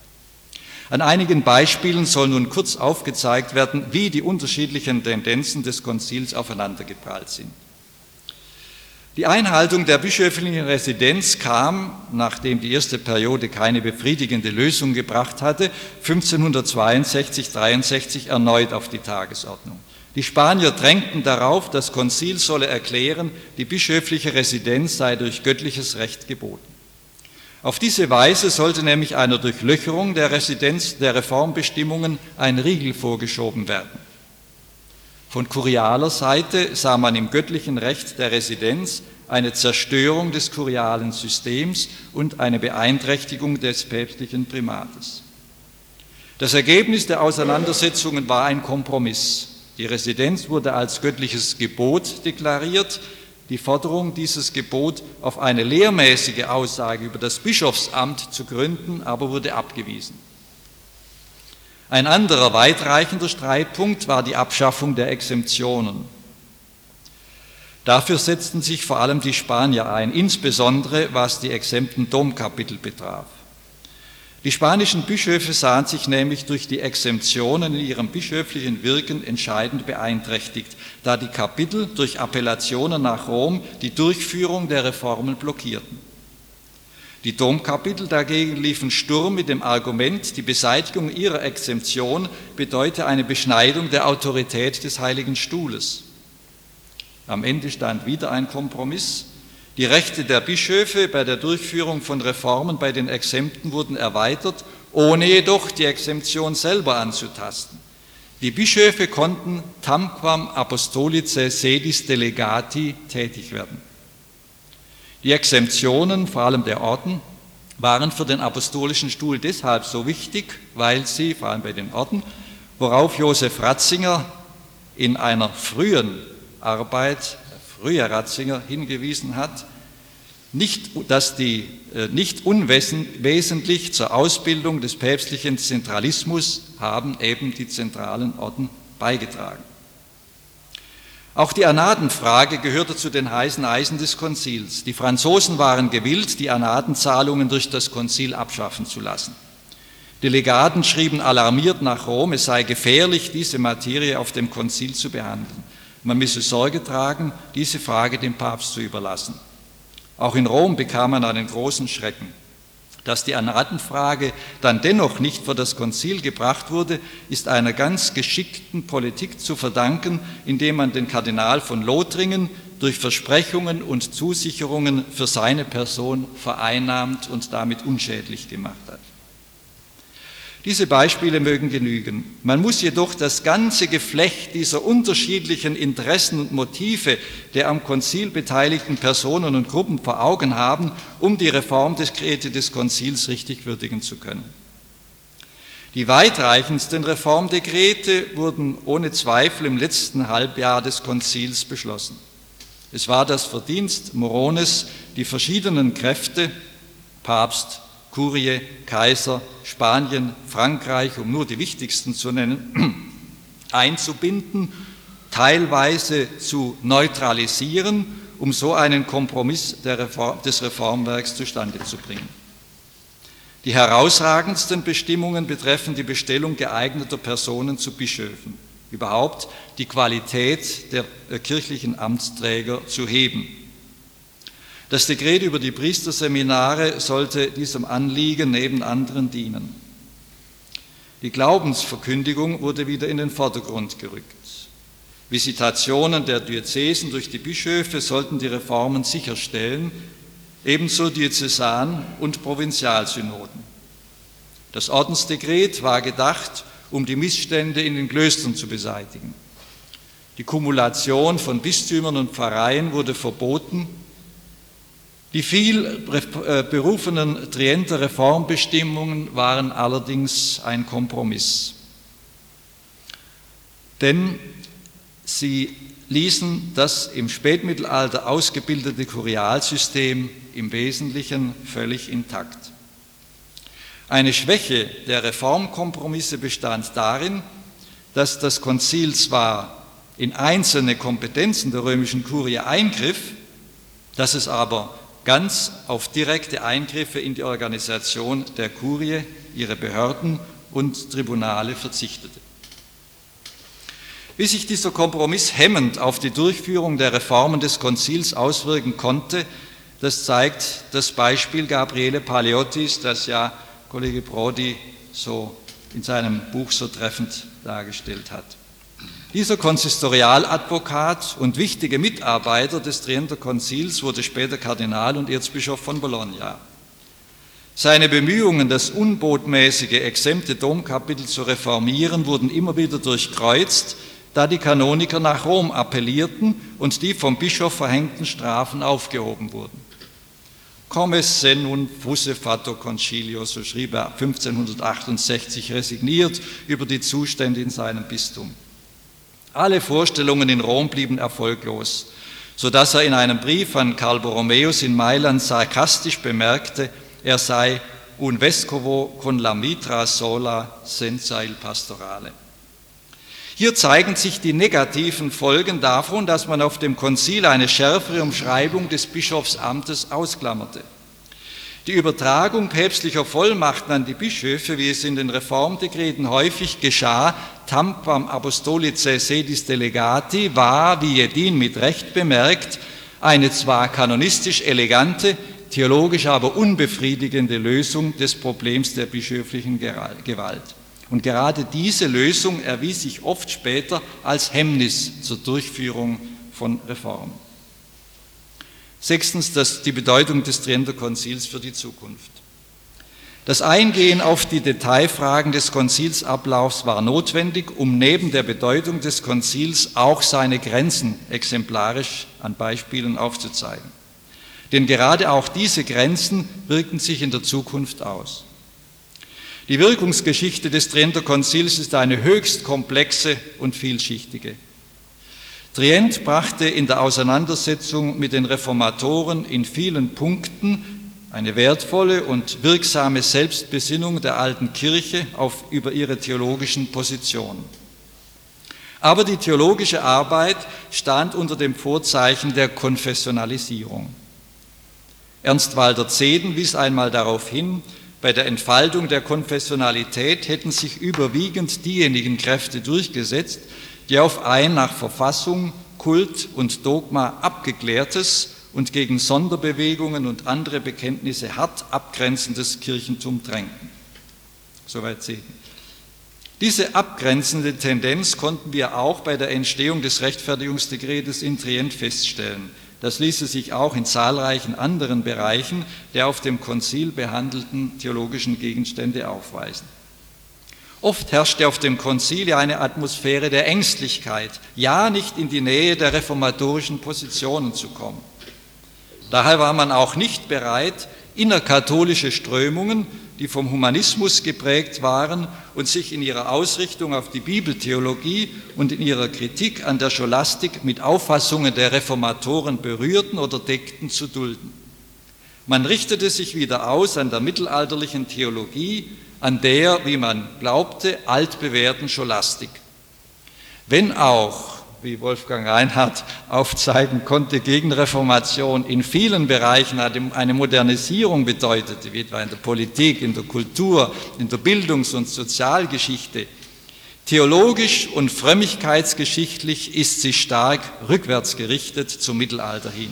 An einigen Beispielen soll nun kurz aufgezeigt werden, wie die unterschiedlichen Tendenzen des Konzils aufeinandergeprallt sind. Die Einhaltung der bischöflichen Residenz kam, nachdem die erste Periode keine befriedigende Lösung gebracht hatte, fünfzehnhundertzweiundsechzig dreiundsechzig erneut auf die Tagesordnung. Die Spanier drängten darauf, das Konzil solle erklären, die bischöfliche Residenz sei durch göttliches Recht geboten. Auf diese Weise sollte nämlich einer Durchlöcherung der Residenz der Reformbestimmungen ein Riegel vorgeschoben werden. Von kurialer Seite sah man im göttlichen Recht der Residenz eine Zerstörung des kurialen Systems und eine Beeinträchtigung des päpstlichen Primates. Das Ergebnis der Auseinandersetzungen war ein Kompromiss. Die Residenz wurde als göttliches Gebot deklariert, die Forderung, dieses Gebot auf eine lehrmäßige Aussage über das Bischofsamt zu gründen, aber wurde abgewiesen. Ein anderer weitreichender Streitpunkt war die Abschaffung der Exemptionen. Dafür setzten sich vor allem die Spanier ein, insbesondere was die exempten Domkapitel betraf. Die spanischen Bischöfe sahen sich nämlich durch die Exemptionen in ihrem bischöflichen Wirken entscheidend beeinträchtigt, da die Kapitel durch Appellationen nach Rom die Durchführung der Reformen blockierten. Die Domkapitel dagegen liefen Sturm mit dem Argument, die Beseitigung ihrer Exemption bedeute eine Beschneidung der Autorität des Heiligen Stuhles. Am Ende stand wieder ein Kompromiss. Die Rechte der Bischöfe bei der Durchführung von Reformen bei den Exempten wurden erweitert, ohne jedoch die Exemption selber anzutasten. Die Bischöfe konnten tamquam apostolicae sedis delegati tätig werden. Die Exemptionen, vor allem der Orden, waren für den apostolischen Stuhl deshalb so wichtig, weil sie, vor allem bei den Orden, worauf Josef Ratzinger in einer frühen Arbeit, früher Ratzinger, hingewiesen hat, nicht, dass die äh, nicht unwesentlich zur Ausbildung des päpstlichen Zentralismus haben eben die zentralen Orden beigetragen. Auch die Anadenfrage gehörte zu den heißen Eisen des Konzils. Die Franzosen waren gewillt, die Anadenzahlungen durch das Konzil abschaffen zu lassen. Delegaten schrieben alarmiert nach Rom, es sei gefährlich, diese Materie auf dem Konzil zu behandeln. Man müsse Sorge tragen, diese Frage dem Papst zu überlassen. Auch in Rom bekam man einen großen Schrecken. Dass die Anadenfrage dann dennoch nicht vor das Konzil gebracht wurde, ist einer ganz geschickten Politik zu verdanken, indem man den Kardinal von Lothringen durch Versprechungen und Zusicherungen für seine Person vereinnahmt und damit unschädlich gemacht hat. Diese Beispiele mögen genügen. Man muss jedoch das ganze Geflecht dieser unterschiedlichen Interessen und Motive der am Konzil beteiligten Personen und Gruppen vor Augen haben, um die Reformdekrete des Konzils richtig würdigen zu können. Die weitreichendsten Reformdekrete wurden ohne Zweifel im letzten Halbjahr des Konzils beschlossen. Es war das Verdienst Morones, die verschiedenen Kräfte, Papst, Kurie, Kaiser, Spanien, Frankreich, um nur die wichtigsten zu nennen, einzubinden, teilweise zu neutralisieren, um so einen Kompromiss der Reform, des Reformwerks zustande zu bringen. Die herausragendsten Bestimmungen betreffen die Bestellung geeigneter Personen zu Bischöfen, überhaupt die Qualität der kirchlichen Amtsträger zu heben. Das Dekret über die Priesterseminare sollte diesem Anliegen neben anderen dienen. Die Glaubensverkündigung wurde wieder in den Vordergrund gerückt. Visitationen der Diözesen durch die Bischöfe sollten die Reformen sicherstellen, ebenso Diözesan- und Provinzialsynoden. Das Ordensdekret war gedacht, um die Missstände in den Klöstern zu beseitigen. Die Kumulation von Bistümern und Pfarreien wurde verboten. Die viel berufenen Trienter Reformbestimmungen waren allerdings ein Kompromiss, denn sie ließen das im Spätmittelalter ausgebildete Kurialsystem im Wesentlichen völlig intakt. Eine Schwäche der Reformkompromisse bestand darin, dass das Konzil zwar in einzelne Kompetenzen der römischen Kurie eingriff, dass es aber ganz auf direkte Eingriffe in die Organisation der Kurie, ihre Behörden und Tribunale verzichtete. Wie sich dieser Kompromiss hemmend auf die Durchführung der Reformen des Konzils auswirken konnte, das zeigt das Beispiel Gabriele Paleottis, das ja Kollege Prodi so in seinem Buch so treffend dargestellt hat. Dieser Konsistorialadvokat und wichtige Mitarbeiter des Trienter Konzils wurde später Kardinal und Erzbischof von Bologna. Seine Bemühungen, das unbotmäßige, exempte Domkapitel zu reformieren, wurden immer wieder durchkreuzt, da die Kanoniker nach Rom appellierten und die vom Bischof verhängten Strafen aufgehoben wurden. Come se nun fusse fatto concilio, so schrieb er fünfzehnhundertachtundsechzig resigniert über die Zustände in seinem Bistum. Alle Vorstellungen in Rom blieben erfolglos, sodass er in einem Brief an Karl Borromäus in Mailand sarkastisch bemerkte, er sei un vescovo con la mitra sola senza il pastorale. Hier zeigen sich die negativen Folgen davon, dass man auf dem Konzil eine schärfere Umschreibung des Bischofsamtes ausklammerte. Die Übertragung päpstlicher Vollmachten an die Bischöfe, wie es in den Reformdekreten häufig geschah, tampam apostolicae sedis delegati, war, wie Jedin mit Recht bemerkt, eine zwar kanonistisch elegante, theologisch aber unbefriedigende Lösung des Problems der bischöflichen Gewalt. Und gerade diese Lösung erwies sich oft später als Hemmnis zur Durchführung von Reformen. Sechstens, das, die Bedeutung des Trienter Konzils für die Zukunft. Das Eingehen auf die Detailfragen des Konzilsablaufs war notwendig, um neben der Bedeutung des Konzils auch seine Grenzen exemplarisch an Beispielen aufzuzeigen. Denn gerade auch diese Grenzen wirken sich in der Zukunft aus. Die Wirkungsgeschichte des Trienter Konzils ist eine höchst komplexe und vielschichtige. Trient brachte in der Auseinandersetzung mit den Reformatoren in vielen Punkten eine wertvolle und wirksame Selbstbesinnung der alten Kirche auf, über ihre theologischen Positionen. Aber die theologische Arbeit stand unter dem Vorzeichen der Konfessionalisierung. Ernst Walter Zehden wies einmal darauf hin, bei der Entfaltung der Konfessionalität hätten sich überwiegend diejenigen Kräfte durchgesetzt, die auf ein nach Verfassung, Kult und Dogma abgeklärtes und gegen Sonderbewegungen und andere Bekenntnisse hart abgrenzendes Kirchentum drängten. Soweit Zehden. Diese abgrenzende Tendenz konnten wir auch bei der Entstehung des Rechtfertigungsdekretes in Trient feststellen. Das ließe sich auch in zahlreichen anderen Bereichen der auf dem Konzil behandelten theologischen Gegenstände aufweisen. Oft herrschte auf dem Konzil eine Atmosphäre der Ängstlichkeit, ja nicht in die Nähe der reformatorischen Positionen zu kommen. Daher war man auch nicht bereit, innerkatholische Strömungen, die vom Humanismus geprägt waren und sich in ihrer Ausrichtung auf die Bibeltheologie und in ihrer Kritik an der Scholastik mit Auffassungen der Reformatoren berührten oder deckten, zu dulden. Man richtete sich wieder aus an der mittelalterlichen Theologie, an der, wie man glaubte, altbewährten Scholastik. Wenn auch, wie Wolfgang Reinhardt aufzeigen konnte, Gegenreformation in vielen Bereichen eine Modernisierung bedeutete, wie etwa in der Politik, in der Kultur, in der Bildungs- und Sozialgeschichte, theologisch und frömmigkeitsgeschichtlich ist sie stark rückwärts gerichtet zum Mittelalter hin.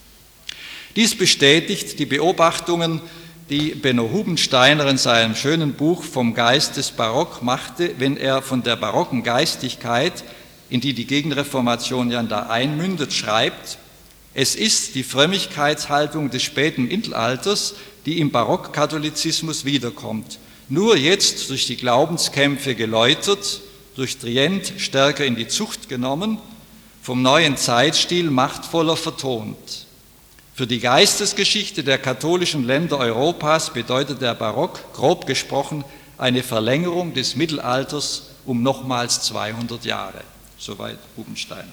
Dies bestätigt die Beobachtungen, die Benno Hubensteiner in seinem schönen Buch vom Geist des Barock machte, wenn er von der barocken Geistigkeit, in die die Gegenreformation ja da einmündet, schreibt: Es ist die Frömmigkeitshaltung des späten Mittelalters, die im Barockkatholizismus wiederkommt, nur jetzt durch die Glaubenskämpfe geläutert, durch Trient stärker in die Zucht genommen, vom neuen Zeitstil machtvoller vertont. Für die Geistesgeschichte der katholischen Länder Europas bedeutet der Barock, grob gesprochen, eine Verlängerung des Mittelalters um nochmals zweihundert Jahre. Soweit Hubenstein.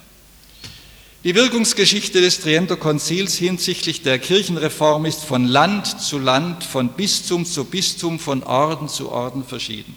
Die Wirkungsgeschichte des Trienter Konzils hinsichtlich der Kirchenreform ist von Land zu Land, von Bistum zu Bistum, von Orden zu Orden verschieden.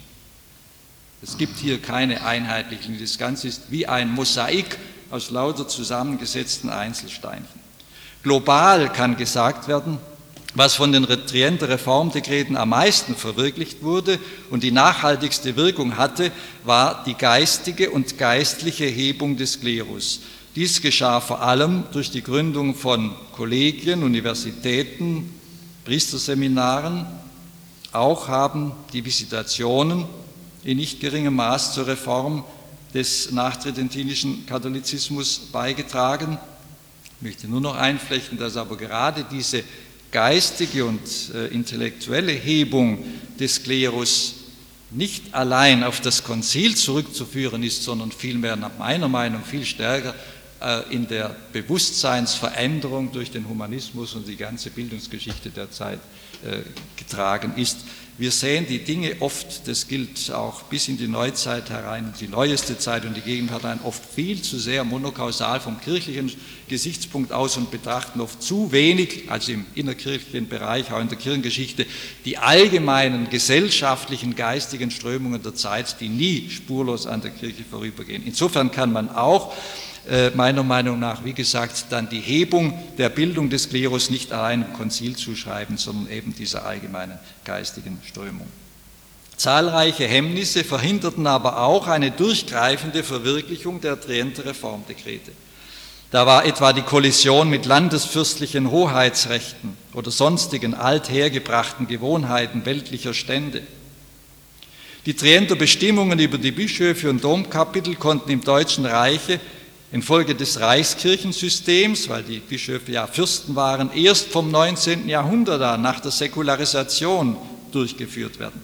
Es gibt hier keine einheitlichen, das Ganze ist wie ein Mosaik aus lauter zusammengesetzten Einzelsteinchen. Global kann gesagt werden, was von den Trienter Reformdekreten am meisten verwirklicht wurde und die nachhaltigste Wirkung hatte, war die geistige und geistliche Hebung des Klerus. Dies geschah vor allem durch die Gründung von Kollegien, Universitäten, Priesterseminaren. Auch haben die Visitationen in nicht geringem Maß zur Reform des nachtridentinischen Katholizismus beigetragen. Ich möchte nur noch einflechten, dass aber gerade diese geistige und äh, intellektuelle Hebung des Klerus nicht allein auf das Konzil zurückzuführen ist, sondern vielmehr nach meiner Meinung viel stärker in der Bewusstseinsveränderung durch den Humanismus und die ganze Bildungsgeschichte der Zeit getragen ist. Wir sehen die Dinge oft, das gilt auch bis in die Neuzeit herein, die neueste Zeit und die Gegenwart herein, oft viel zu sehr monokausal vom kirchlichen Gesichtspunkt aus und betrachten oft zu wenig, also im innerkirchlichen Bereich, auch in der Kirchengeschichte, die allgemeinen gesellschaftlichen, geistigen Strömungen der Zeit, die nie spurlos an der Kirche vorübergehen. Insofern kann man auch meiner Meinung nach, wie gesagt, dann die Hebung der Bildung des Klerus nicht allein im Konzil zuschreiben, sondern eben dieser allgemeinen geistigen Strömung. Zahlreiche Hemmnisse verhinderten aber auch eine durchgreifende Verwirklichung der Trienter Reformdekrete. Da war etwa die Kollision mit landesfürstlichen Hoheitsrechten oder sonstigen althergebrachten Gewohnheiten weltlicher Stände. Die Trienter Bestimmungen über die Bischöfe und Domkapitel konnten im Deutschen Reiche infolge des Reichskirchensystems, weil die Bischöfe ja Fürsten waren, erst vom neunzehnten Jahrhundert an nach der Säkularisation durchgeführt werden.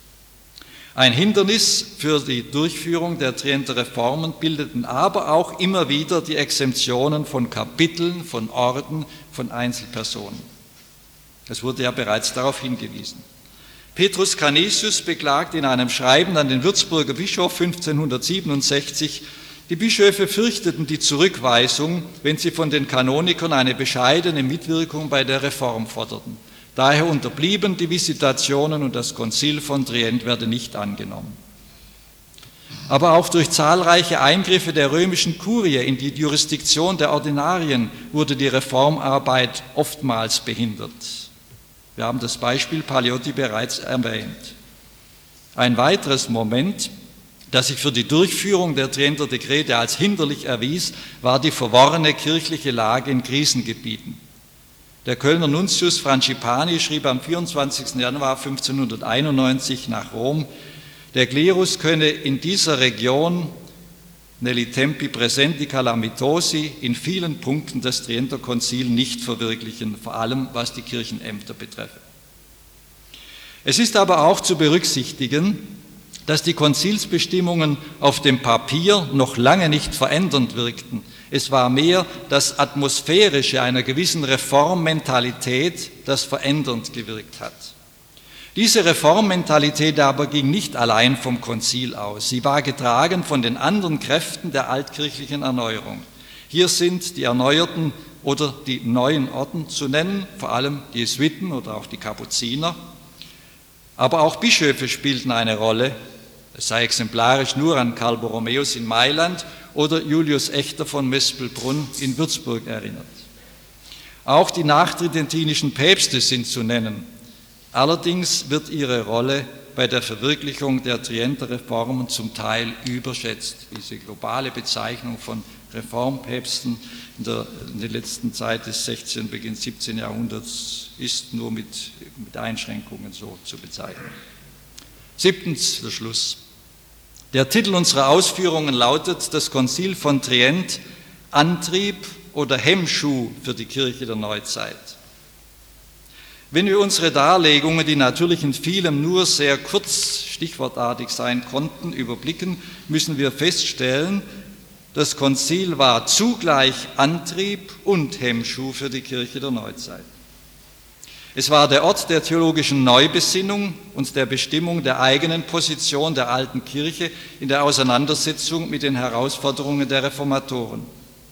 Ein Hindernis für die Durchführung der Trienter Reformen bildeten aber auch immer wieder die Exemptionen von Kapiteln, von Orden, von Einzelpersonen. Es wurde ja bereits darauf hingewiesen. Petrus Canisius beklagt in einem Schreiben an den Würzburger Bischof fünfzehnhundertsiebenundsechzig, die Bischöfe fürchteten die Zurückweisung, wenn sie von den Kanonikern eine bescheidene Mitwirkung bei der Reform forderten. Daher unterblieben die Visitationen und das Konzil von Trient werde nicht angenommen. Aber auch durch zahlreiche Eingriffe der römischen Kurie in die Jurisdiktion der Ordinarien wurde die Reformarbeit oftmals behindert. Wir haben das Beispiel Paliotti bereits erwähnt. Ein weiteres Moment, das sich für die Durchführung der Trienter Dekrete als hinderlich erwies, war die verworrene kirchliche Lage in Krisengebieten. Der Kölner Nuntius Francipani schrieb am vierundzwanzigsten Januar fünfzehnhunderteinundneunzig nach Rom, der Klerus könne in dieser Region nelli tempi presenti calamitosi in vielen Punkten das Trienter Konzil nicht verwirklichen, vor allem was die Kirchenämter betreffe. Es ist aber auch zu berücksichtigen, dass die Konzilsbestimmungen auf dem Papier noch lange nicht verändernd wirkten. Es war mehr das Atmosphärische einer gewissen Reformmentalität, das verändernd gewirkt hat. Diese Reformmentalität aber ging nicht allein vom Konzil aus. Sie war getragen von den anderen Kräften der altkirchlichen Erneuerung. Hier sind die erneuerten oder die neuen Orden zu nennen, vor allem die Jesuiten oder auch die Kapuziner. Aber auch Bischöfe spielten eine Rolle. Es sei exemplarisch nur an Karl Borromäus in Mailand oder Julius Echter von Mespelbrunn in Würzburg erinnert. Auch die nachtridentinischen Päpste sind zu nennen. Allerdings wird ihre Rolle bei der Verwirklichung der Trienter Reformen zum Teil überschätzt. Diese globale Bezeichnung von Reformpäpsten in der, in der letzten Zeit des sechzehnten, Beginn siebzehnten Jahrhunderts ist nur mit, mit Einschränkungen so zu bezeichnen. Siebtens, der Schluss. Der Titel unserer Ausführungen lautet: Das Konzil von Trient, Antrieb oder Hemmschuh für die Kirche der Neuzeit. Wenn wir unsere Darlegungen, die natürlich in vielem nur sehr kurz, stichwortartig sein konnten, überblicken, müssen wir feststellen, das Konzil war zugleich Antrieb und Hemmschuh für die Kirche der Neuzeit. Es war der Ort der theologischen Neubesinnung und der Bestimmung der eigenen Position der alten Kirche in der Auseinandersetzung mit den Herausforderungen der Reformatoren.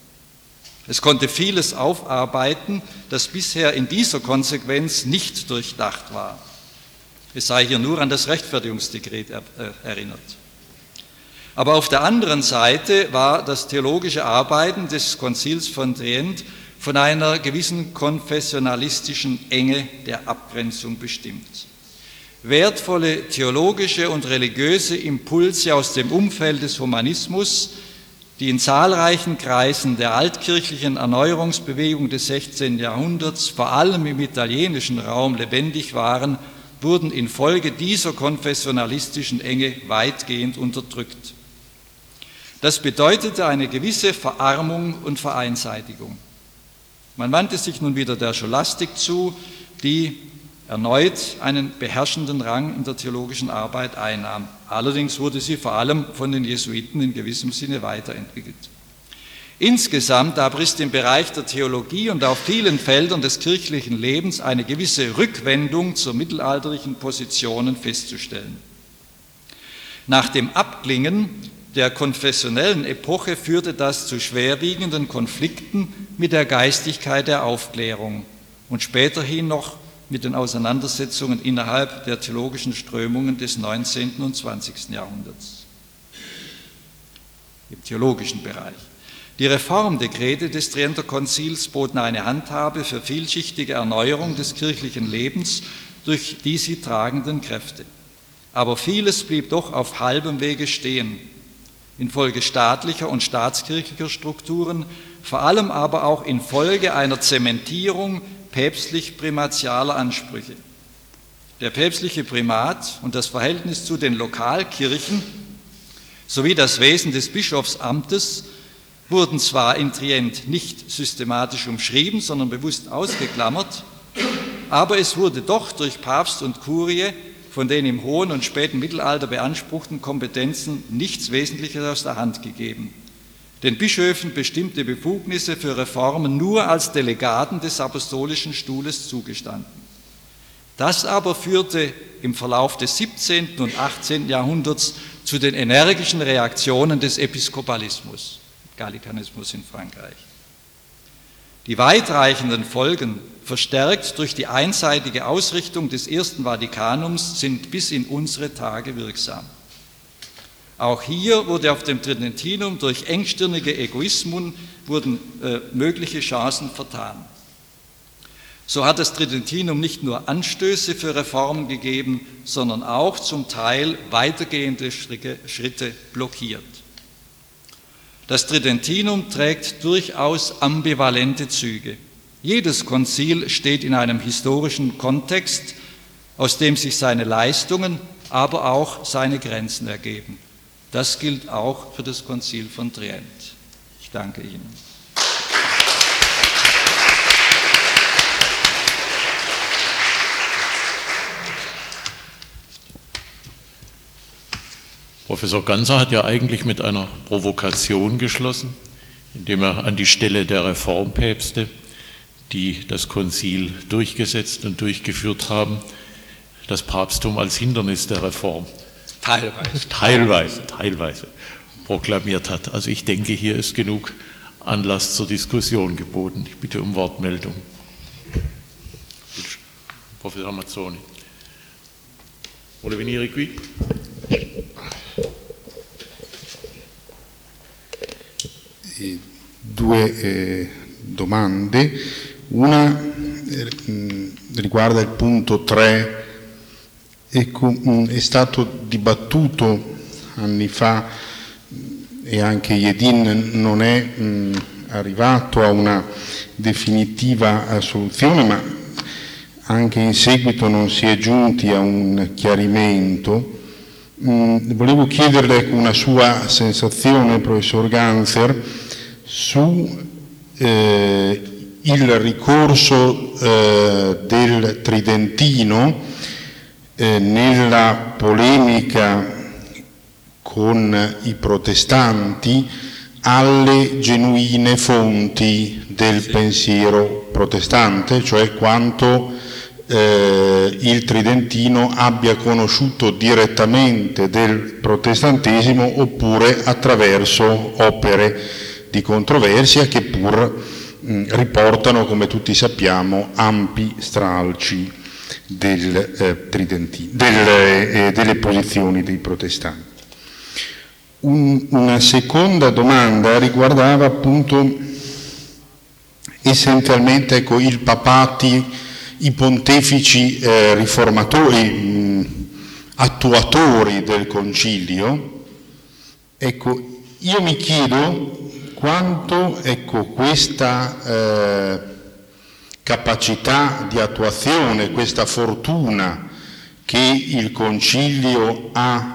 Es konnte vieles aufarbeiten, das bisher in dieser Konsequenz nicht durchdacht war. Es sei hier nur an das Rechtfertigungsdekret erinnert. Aber auf der anderen Seite war das theologische Arbeiten des Konzils von Trient von einer gewissen konfessionalistischen Enge der Abgrenzung bestimmt. Wertvolle theologische und religiöse Impulse aus dem Umfeld des Humanismus, die in zahlreichen Kreisen der altkirchlichen Erneuerungsbewegung des sechzehnten Jahrhunderts, vor allem im italienischen Raum, lebendig waren, wurden infolge dieser konfessionalistischen Enge weitgehend unterdrückt. Das bedeutete eine gewisse Verarmung und Vereinseitigung. Man wandte sich nun wieder der Scholastik zu, die erneut einen beherrschenden Rang in der theologischen Arbeit einnahm. Allerdings wurde sie vor allem von den Jesuiten in gewissem Sinne weiterentwickelt. Insgesamt aber ist im Bereich der Theologie und auf vielen Feldern des kirchlichen Lebens eine gewisse Rückwendung zu mittelalterlichen Positionen festzustellen. Nach dem Abklingen der konfessionellen Epoche führte das zu schwerwiegenden Konflikten mit der Geistigkeit der Aufklärung und späterhin noch mit den Auseinandersetzungen innerhalb der theologischen Strömungen des neunzehnten und zwanzigsten Jahrhunderts. Im theologischen Bereich. Die Reformdekrete des Trienter Konzils boten eine Handhabe für vielschichtige Erneuerung des kirchlichen Lebens durch die sie tragenden Kräfte. Aber vieles blieb doch auf halbem Wege stehen, infolge staatlicher und staatskirchlicher Strukturen, vor allem aber auch infolge einer Zementierung päpstlich-primatialer Ansprüche. Der päpstliche Primat und das Verhältnis zu den Lokalkirchen sowie das Wesen des Bischofsamtes wurden zwar in Trient nicht systematisch umschrieben, sondern bewusst ausgeklammert, aber es wurde doch durch Papst und Kurie von den im hohen und späten Mittelalter beanspruchten Kompetenzen nichts Wesentliches aus der Hand gegeben. Den Bischöfen bestimmte Befugnisse für Reformen nur als Delegaten des Apostolischen Stuhles zugestanden. Das aber führte im Verlauf des siebzehnten und achtzehnten Jahrhunderts zu den energischen Reaktionen des Episkopalismus, Gallikanismus in Frankreich. Die weitreichenden Folgen, verstärkt durch die einseitige Ausrichtung des Ersten Vatikanums, sind bis in unsere Tage wirksam. Auch hier wurde auf dem Tridentinum durch engstirnige Egoismen wurden äh, mögliche Chancen vertan. So hat das Tridentinum nicht nur Anstöße für Reformen gegeben, sondern auch zum Teil weitergehende Schritte blockiert. Das Tridentinum trägt durchaus ambivalente Züge. Jedes Konzil steht in einem historischen Kontext, aus dem sich seine Leistungen, aber auch seine Grenzen ergeben. Das gilt auch für das Konzil von Trient. Ich danke Ihnen. Professor Ganser hat ja eigentlich mit einer Provokation geschlossen, indem er an die Stelle der Reformpäpste, die das Konzil durchgesetzt und durchgeführt haben, das Papsttum als Hindernis der Reform Teilweise. Teilweise, teilweise proklamiert hat. Also ich denke, hier ist genug Anlass zur Diskussion geboten. Ich bitte um Wortmeldung. Professor Mazzoni. Vuole venire qui? Due eh, domande. Una eh, riguarda il punto tre. Ecco, è stato dibattuto anni fa e anche Jedin non è mh, arrivato a una definitiva soluzione, ma anche in seguito non si è giunti a un chiarimento. Mh, volevo chiederle una sua sensazione, professor Ganser, su eh, il ricorso eh, del Tridentino eh, nella polemica con i protestanti alle genuine fonti del pensiero protestante, cioè quanto eh, il Tridentino abbia conosciuto direttamente del protestantesimo oppure attraverso opere di controversia che pur mh, riportano, come tutti sappiamo, ampi stralci del, eh, Tridentino, del, eh, delle posizioni dei protestanti. Un, una seconda domanda riguardava appunto essenzialmente ecco, il papati, i pontefici eh, riformatori, mh, attuatori del concilio. Ecco, io mi chiedo quanto ecco, questa eh, capacità di attuazione, questa fortuna che il concilio ha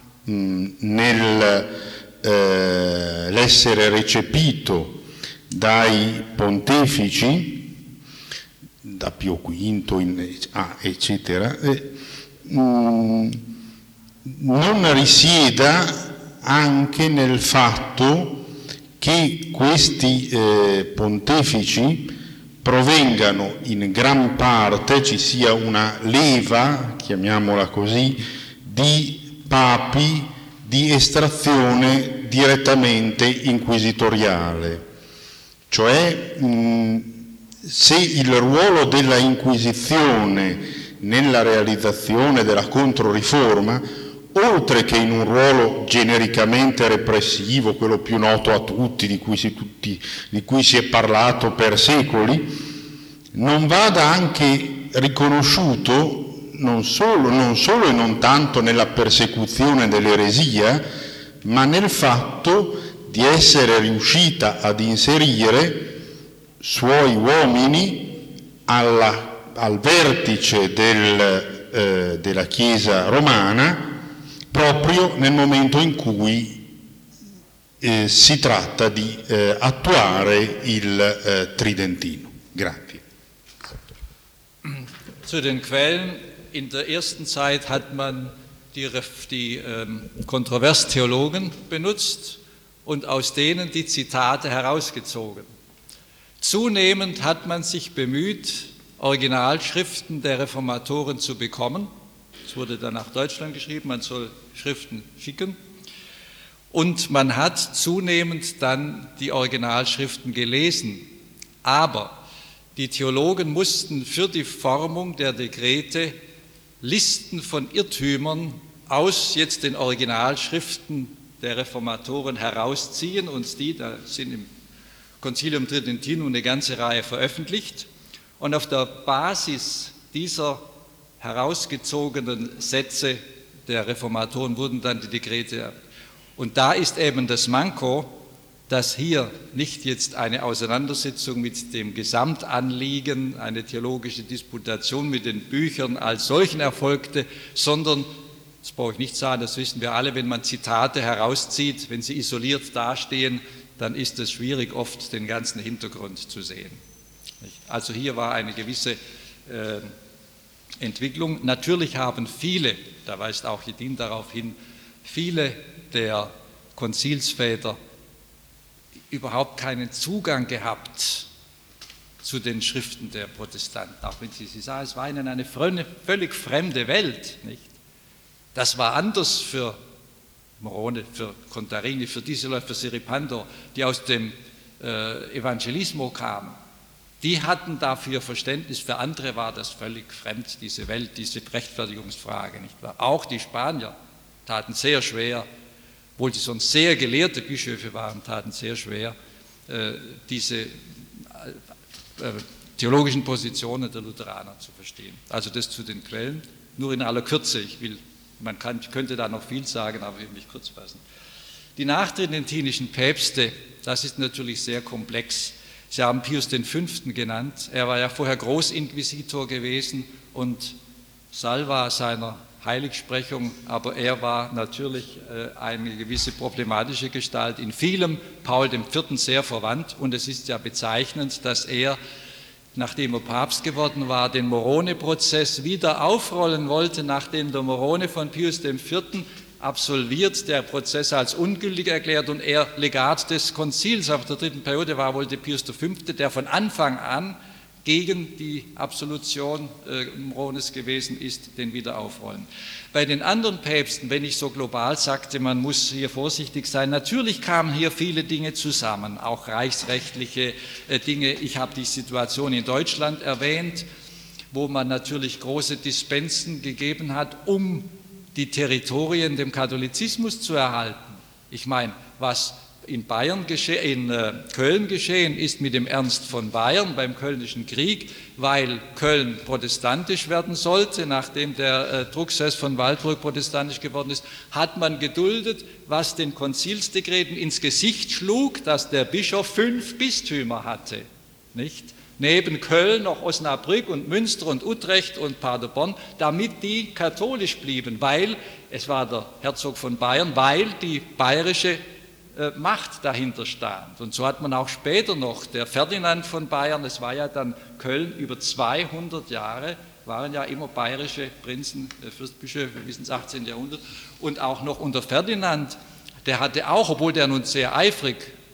nell'essere eh, recepito dai pontefici, da Pio quinto, in, ah, eccetera, eh, mh, non risieda anche nel fatto che questi eh, pontefici provengano in gran parte, ci sia una leva, chiamiamola così, di papi di estrazione direttamente inquisitoriale. Cioè, mh, se il ruolo della Inquisizione nella realizzazione della Controriforma, oltre che in un ruolo genericamente repressivo, quello più noto a tutti, di cui si, tutti, di cui si è parlato per secoli, non vada anche riconosciuto non solo, non solo e non tanto nella persecuzione dell'eresia, ma nel fatto di essere riuscita ad inserire suoi uomini alla al vertice del, eh, della Chiesa romana proprio nel momento in cui eh, si tratta di eh, attuare il eh, Tridentino. Grazie. Zu den Quellen. In der ersten Zeit hat man die, die ähm, Kontroverstheologen benutzt und aus denen die Zitate herausgezogen. Zunehmend hat man sich bemüht, Originalschriften der Reformatoren zu bekommen. Es wurde dann nach Deutschland geschrieben, man soll Schriften schicken. Und man hat zunehmend dann die Originalschriften gelesen. Aber die Theologen mussten für die Formung der Dekrete Listen von Irrtümern aus jetzt den Originalschriften der Reformatoren herausziehen und die, da sind im Concilium Tridentinum eine ganze Reihe veröffentlicht. Und auf der Basis dieser herausgezogenen Sätze der Reformatoren wurden dann die Dekrete. Und da ist eben das Manko, dass hier nicht jetzt eine Auseinandersetzung mit dem Gesamtanliegen, eine theologische Disputation mit den Büchern als solchen erfolgte, sondern, das brauche ich nicht sagen, das wissen wir alle, wenn man Zitate herauszieht, wenn sie isoliert dastehen, dann ist es schwierig, oft den ganzen Hintergrund zu sehen. Also hier war eine gewisse äh, Entwicklung. Natürlich haben viele, da weist auch Jedin darauf hin, viele der Konzilsväter überhaupt keinen Zugang gehabt zu den Schriften der Protestanten. Auch wenn sie, sie sagen, es war ihnen eine völlig fremde Welt. Nicht? Das war anders für Morone, für Contarini, für diese Leute, für Siripandur, die aus dem äh, Evangelismo kamen. Die hatten dafür Verständnis, für andere war das völlig fremd, diese Welt, diese Rechtfertigungsfrage. Nicht wahr? Auch die Spanier taten sehr schwer, obwohl sie sonst sehr gelehrte Bischöfe waren, taten sehr schwer, äh, diese äh, theologischen Positionen der Lutheraner zu verstehen. Also das zu den Quellen, nur in aller Kürze. Ich will, man kann, könnte da noch viel sagen, aber ich will mich kurz fassen. Die nachtridentinischen Päpste, das ist natürlich sehr komplex. Sie haben Pius den Fünften genannt. Er war ja vorher Großinquisitor gewesen und Salva seiner Heiligsprechung, aber er war natürlich äh, eine gewisse problematische Gestalt, in vielem Paul dem Vierten sehr verwandt, und es ist ja bezeichnend, dass er, nachdem er Papst geworden war, den Morone-Prozess wieder aufrollen wollte, nachdem der Morone von Pius dem Vierten absolviert, der Prozess als ungültig erklärt und er Legat des Konzils auf der dritten Periode war, wollte Pius der Fünfte, der von Anfang an gegen die Absolution äh, Morones gewesen ist, den wieder aufrollen. Bei den anderen Päpsten, wenn ich so global sagte, man muss hier vorsichtig sein, natürlich kamen hier viele Dinge zusammen, auch reichsrechtliche äh, Dinge. Ich habe die Situation in Deutschland erwähnt, wo man natürlich große Dispensen gegeben hat, um die Territorien dem Katholizismus zu erhalten. Ich meine, was in, Bayern gesche- in äh, Köln geschehen ist mit dem Ernst von Bayern beim Kölnischen Krieg, weil Köln protestantisch werden sollte, nachdem der äh, Drucksess von Waldburg protestantisch geworden ist, hat man geduldet, was den Konzilsdekreten ins Gesicht schlug, dass der Bischof fünf Bistümer hatte, nicht? Neben Köln noch Osnabrück und Münster und Utrecht und Paderborn, damit die katholisch blieben, weil, es war der Herzog von Bayern, weil die bayerische äh, Macht dahinter stand. Und so hat man auch später noch, der Ferdinand von Bayern, es war ja dann Köln über zweihundert Jahre, waren ja immer bayerische Prinzen, äh, Fürstbischöfe bis ins achtzehnten Jahrhundert, und auch noch unter Ferdinand, der hatte auch, obwohl der nun sehr eifrig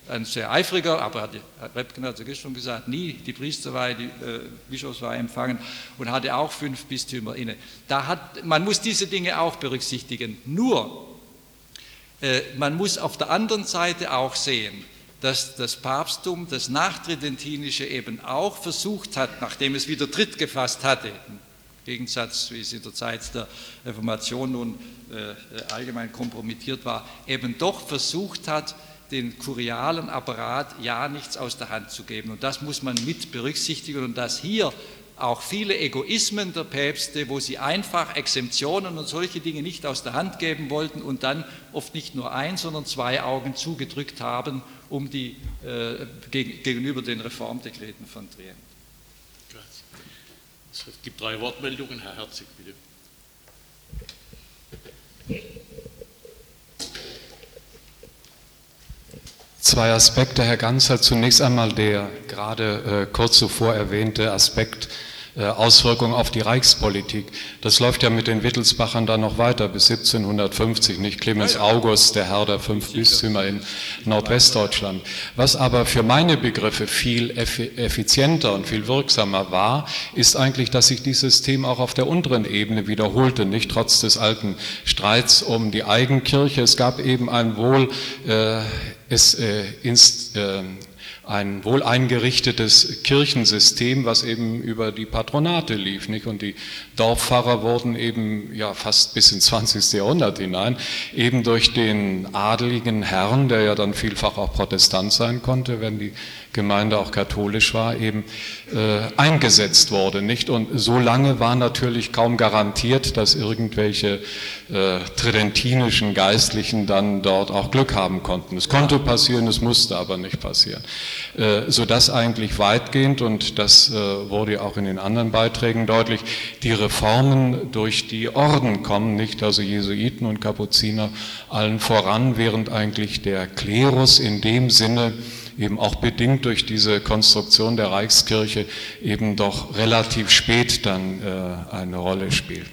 ein sehr eifriger, aber hat, Repken hat es ja gestern gesagt, nie die Priesterweihe, die äh, Bischofsweihe empfangen und hatte auch fünf Bistümer inne. Da hat, man muss diese Dinge auch berücksichtigen. Nur, äh, man muss auf der anderen Seite auch sehen, dass das Papsttum, das Nachtridentinische eben auch versucht hat, nachdem es wieder Tritt gefasst hatte, im Gegensatz, wie es in der Zeit der Reformation nun äh, allgemein kompromittiert war, eben doch versucht hat, den kurialen Apparat ja nichts aus der Hand zu geben. Und das muss man mit berücksichtigen und dass hier auch viele Egoismen der Päpste, wo sie einfach Exemptionen und solche Dinge nicht aus der Hand geben wollten und dann oft nicht nur ein, sondern zwei Augen zugedrückt haben, um die, äh, geg gegenüber den Reformdekreten von Trient. Es gibt drei Wortmeldungen. Herr Herzig, bitte. Zwei Aspekte, Herr Ganser. Zunächst einmal der gerade äh, kurz zuvor erwähnte Aspekt äh, Auswirkungen auf die Reichspolitik. Das läuft ja mit den Wittelsbachern dann noch weiter bis siebzehnhundertfünfzig, nicht? Clemens ja, ja. August, der Herr der fünf Bistümer in Nordwestdeutschland. Was aber für meine Begriffe viel effizienter und viel wirksamer war, ist eigentlich, dass sich dieses System auch auf der unteren Ebene wiederholte, nicht trotz des alten Streits um die Eigenkirche. Es gab eben ein wohl äh, es, äh, inst, äh, ein wohl eingerichtetes Kirchensystem, was eben über die Patronate lief, nicht? Und die Dorfpfarrer wurden eben ja fast bis ins zwanzigste Jahrhundert hinein eben durch den adeligen Herrn, der ja dann vielfach auch Protestant sein konnte, wenn die Gemeinde auch katholisch war, eben äh, eingesetzt wurde, nicht? Und so lange war natürlich kaum garantiert, dass irgendwelche äh, tridentinischen Geistlichen dann dort auch Glück haben konnten. Es konnte passieren, es musste aber nicht passieren. Äh, sodass eigentlich weitgehend, und das äh, wurde ja auch in den anderen Beiträgen deutlich, die Reformen durch die Orden kommen, nicht? Also Jesuiten und Kapuziner allen voran, während eigentlich der Klerus in dem Sinne eben auch bedingt durch diese Konstruktion der Reichskirche eben doch relativ spät dann äh, eine Rolle spielt.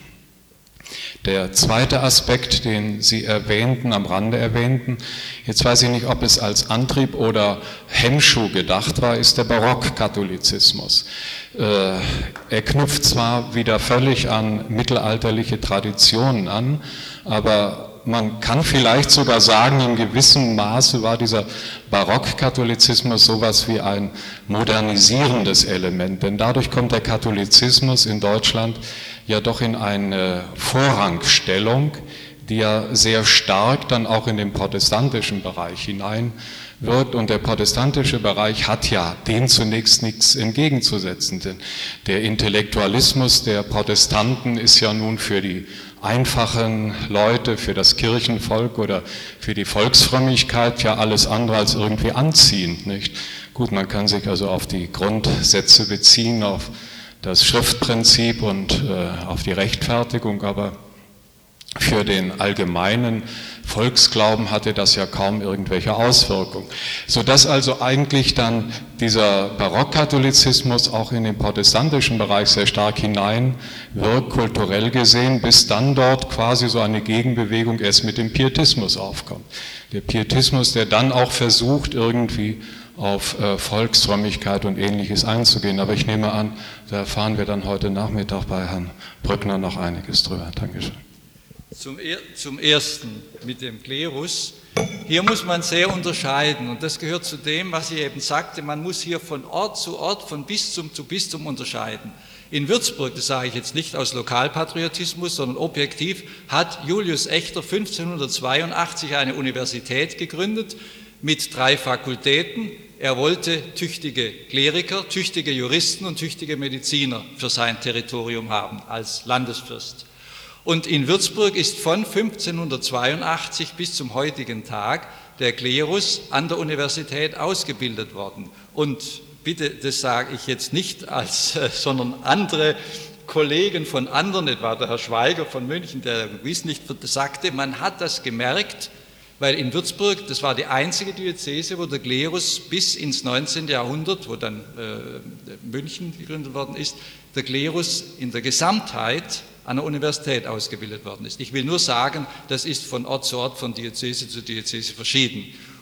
Der zweite Aspekt, den Sie erwähnten, am Rande erwähnten, jetzt weiß ich nicht, ob es als Antrieb oder Hemmschuh gedacht war, ist der Barockkatholizismus. Äh, er knüpft zwar wieder völlig an mittelalterliche Traditionen an, aber man kann vielleicht sogar sagen, in gewissem Maße war dieser Barockkatholizismus sowas wie ein modernisierendes Element, denn dadurch kommt der Katholizismus in Deutschland ja doch in eine Vorrangstellung, die ja sehr stark dann auch in den protestantischen Bereich hineinwirkt, und der protestantische Bereich hat ja dem zunächst nichts entgegenzusetzen, denn der Intellektualismus der Protestanten ist ja nun für die einfachen Leute, für das Kirchenvolk oder für die Volksfrömmigkeit ja alles andere als irgendwie anziehend, nicht? Gut, man kann sich also auf die Grundsätze beziehen, auf das Schriftprinzip und äh, auf die Rechtfertigung, aber für den allgemeinen Volksglauben hatte das ja kaum irgendwelche Auswirkungen. Sodass also eigentlich dann dieser Barockkatholizismus auch in den protestantischen Bereich sehr stark hineinwirkt, kulturell gesehen, bis dann dort quasi so eine Gegenbewegung erst mit dem Pietismus aufkommt. Der Pietismus, der dann auch versucht, irgendwie auf äh, Volksfrömmigkeit und Ähnliches einzugehen. Aber ich nehme an, da erfahren wir dann heute Nachmittag bei Herrn Brückner noch einiges drüber. Dankeschön. Zum, er, zum Ersten mit dem Klerus. Hier muss man sehr unterscheiden, und das gehört zu dem, was ich eben sagte, man muss hier von Ort zu Ort, von Bistum zu Bistum unterscheiden. In Würzburg, das sage ich jetzt nicht aus Lokalpatriotismus, sondern objektiv, hat Julius Echter fünfzehnhundertzweiundachtzig eine Universität gegründet mit drei Fakultäten. Er wollte tüchtige Kleriker, tüchtige Juristen und tüchtige Mediziner für sein Territorium haben als Landesfürst. Und in Würzburg ist von fünfzehnhundertzweiundachtzig bis zum heutigen Tag der Klerus an der Universität ausgebildet worden. Und bitte, das sage ich jetzt nicht als, sondern andere Kollegen von anderen, etwa der Herr Schweiger von München, der gewiss nicht sagte, man hat das gemerkt, weil in Würzburg, das war die einzige Diözese, wo der Klerus bis ins neunzehnte Jahrhundert, wo dann äh, München gegründet worden ist, der Klerus in der Gesamtheit an der Universität ausgebildet worden ist. Ich will nur sagen, das ist von Ort zu Ort, von Diözese zu Diözese verschieden.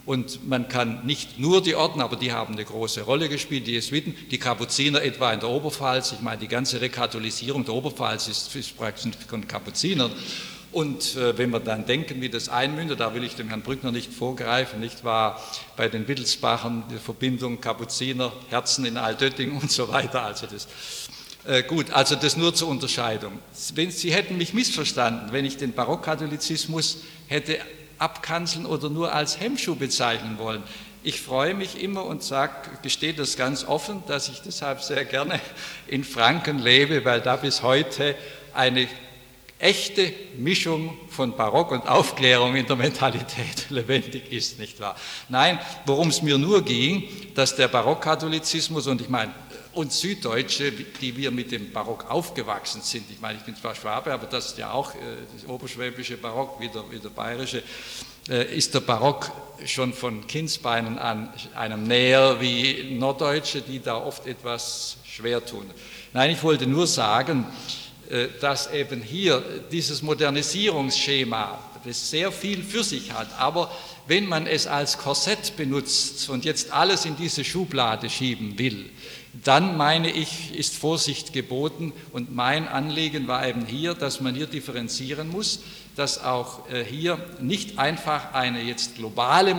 Und man kann nicht nur die Orden, aber die haben eine große Rolle gespielt, die Jesuiten, die Kapuziner etwa in der Oberpfalz. Ich meine, die ganze Rekatholisierung der Oberpfalz ist, ist praktisch von Kapuzinern. Und äh, wenn wir dann denken, wie das einmündet, da will ich dem Herrn Brückner nicht vorgreifen, nicht wahr, bei den Wittelsbachern die Verbindung Kapuziner, Herzen in Altötting und so weiter. Also das, äh, gut, also das nur zur Unterscheidung. Wenn, Sie hätten mich missverstanden, wenn ich den Barockkatholizismus hätte abkanzeln oder nur als Hemmschuh bezeichnen wollen. Ich freue mich immer und sage, gestehe das ganz offen, dass ich deshalb sehr gerne in Franken lebe, weil da bis heute eine echte Mischung von Barock und Aufklärung in der Mentalität lebendig ist, nicht wahr? Nein, worum es mir nur ging, dass der Barockkatholizismus, und ich meine, uns Süddeutsche, die wir mit dem Barock aufgewachsen sind, ich meine, ich bin zwar Schwabe, aber das ist ja auch äh, das oberschwäbische Barock, wie der, wie der bayerische, äh, ist der Barock schon von Kindsbeinen an einem näher wie Norddeutsche, die da oft etwas schwer tun. Nein, ich wollte nur sagen, äh, dass eben hier dieses Modernisierungsschema, das sehr viel für sich hat, aber wenn man es als Korsett benutzt und jetzt alles in diese Schublade schieben will, dann meine ich, ist Vorsicht geboten, und mein Anliegen war eben hier, dass man hier differenzieren muss, dass auch hier nicht einfach eine jetzt globale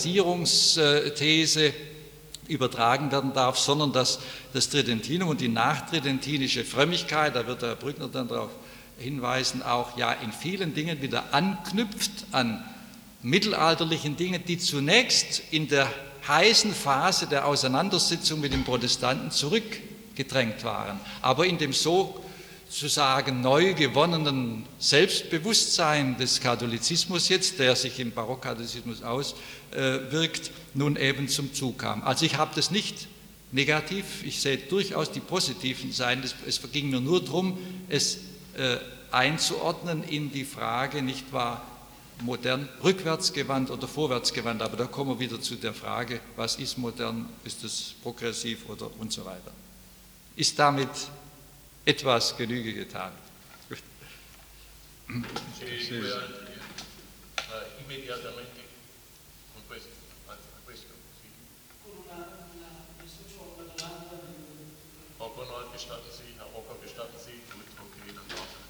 Modernisierungsthese übertragen werden darf, sondern dass das Tridentinum und die nachtridentinische Frömmigkeit, da wird der Herr Brückner dann darauf hinweisen, auch ja in vielen Dingen wieder anknüpft an mittelalterlichen Dingen, die zunächst in der heißen Phase der Auseinandersetzung mit den Protestanten zurückgedrängt waren, aber in dem sozusagen neu gewonnenen Selbstbewusstsein des Katholizismus jetzt, der sich im Barockkatholizismus auswirkt, nun eben zum Zug kam. Also ich habe das nicht negativ, ich sehe durchaus die positiven Seiten, es ging mir nur darum, es äh, einzuordnen in die Frage, nicht wahr, modern, rückwärtsgewandt oder vorwärtsgewandt, aber da kommen wir wieder zu der Frage, was ist modern, ist es progressiv oder und so weiter. Ist damit etwas Genüge getan? Sì, immediatamente con questo, questo sì. Con una, una, una domanda. Frau Bonald, gestatten Sie, Herr Rocker, gestatten Sie? Gut, okay, dann war's.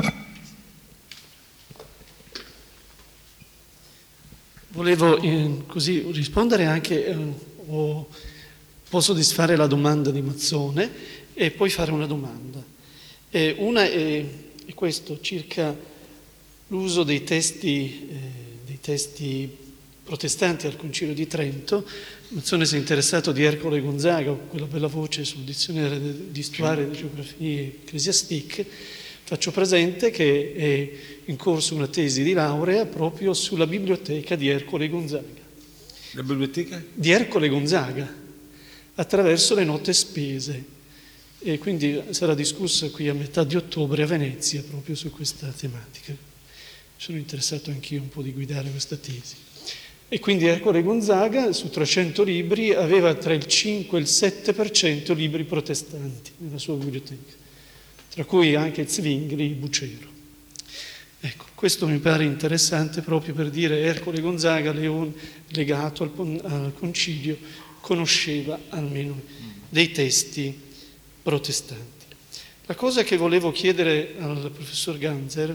Volevo eh, così rispondere anche, eh, o posso disfare la domanda di Mazzone e poi fare una domanda. Eh, una è, è questo, circa l'uso dei testi, eh, dei testi protestanti al Concilio di Trento. Mazzone si è interessato di Ercole Gonzaga, quella bella voce sul dizionario di Histoire de Géographie Ecclésiastique. Faccio presente che è in corso una tesi di laurea proprio sulla biblioteca di Ercole Gonzaga. La biblioteca? Di Ercole Gonzaga, attraverso le note spese. E quindi sarà discussa qui a metà di ottobre a Venezia proprio su questa tematica. Sono interessato anch'io un po' di guidare questa tesi. E quindi Ercole Gonzaga su trecento libri aveva tra il cinque e il sette per cento libri protestanti nella sua biblioteca, tra cui anche Zwingli, Bucero. Ecco, questo mi pare interessante proprio per dire Ercole Gonzaga, Leone, legato al, al concilio, conosceva almeno dei testi protestanti. La cosa che volevo chiedere al professor Ganser,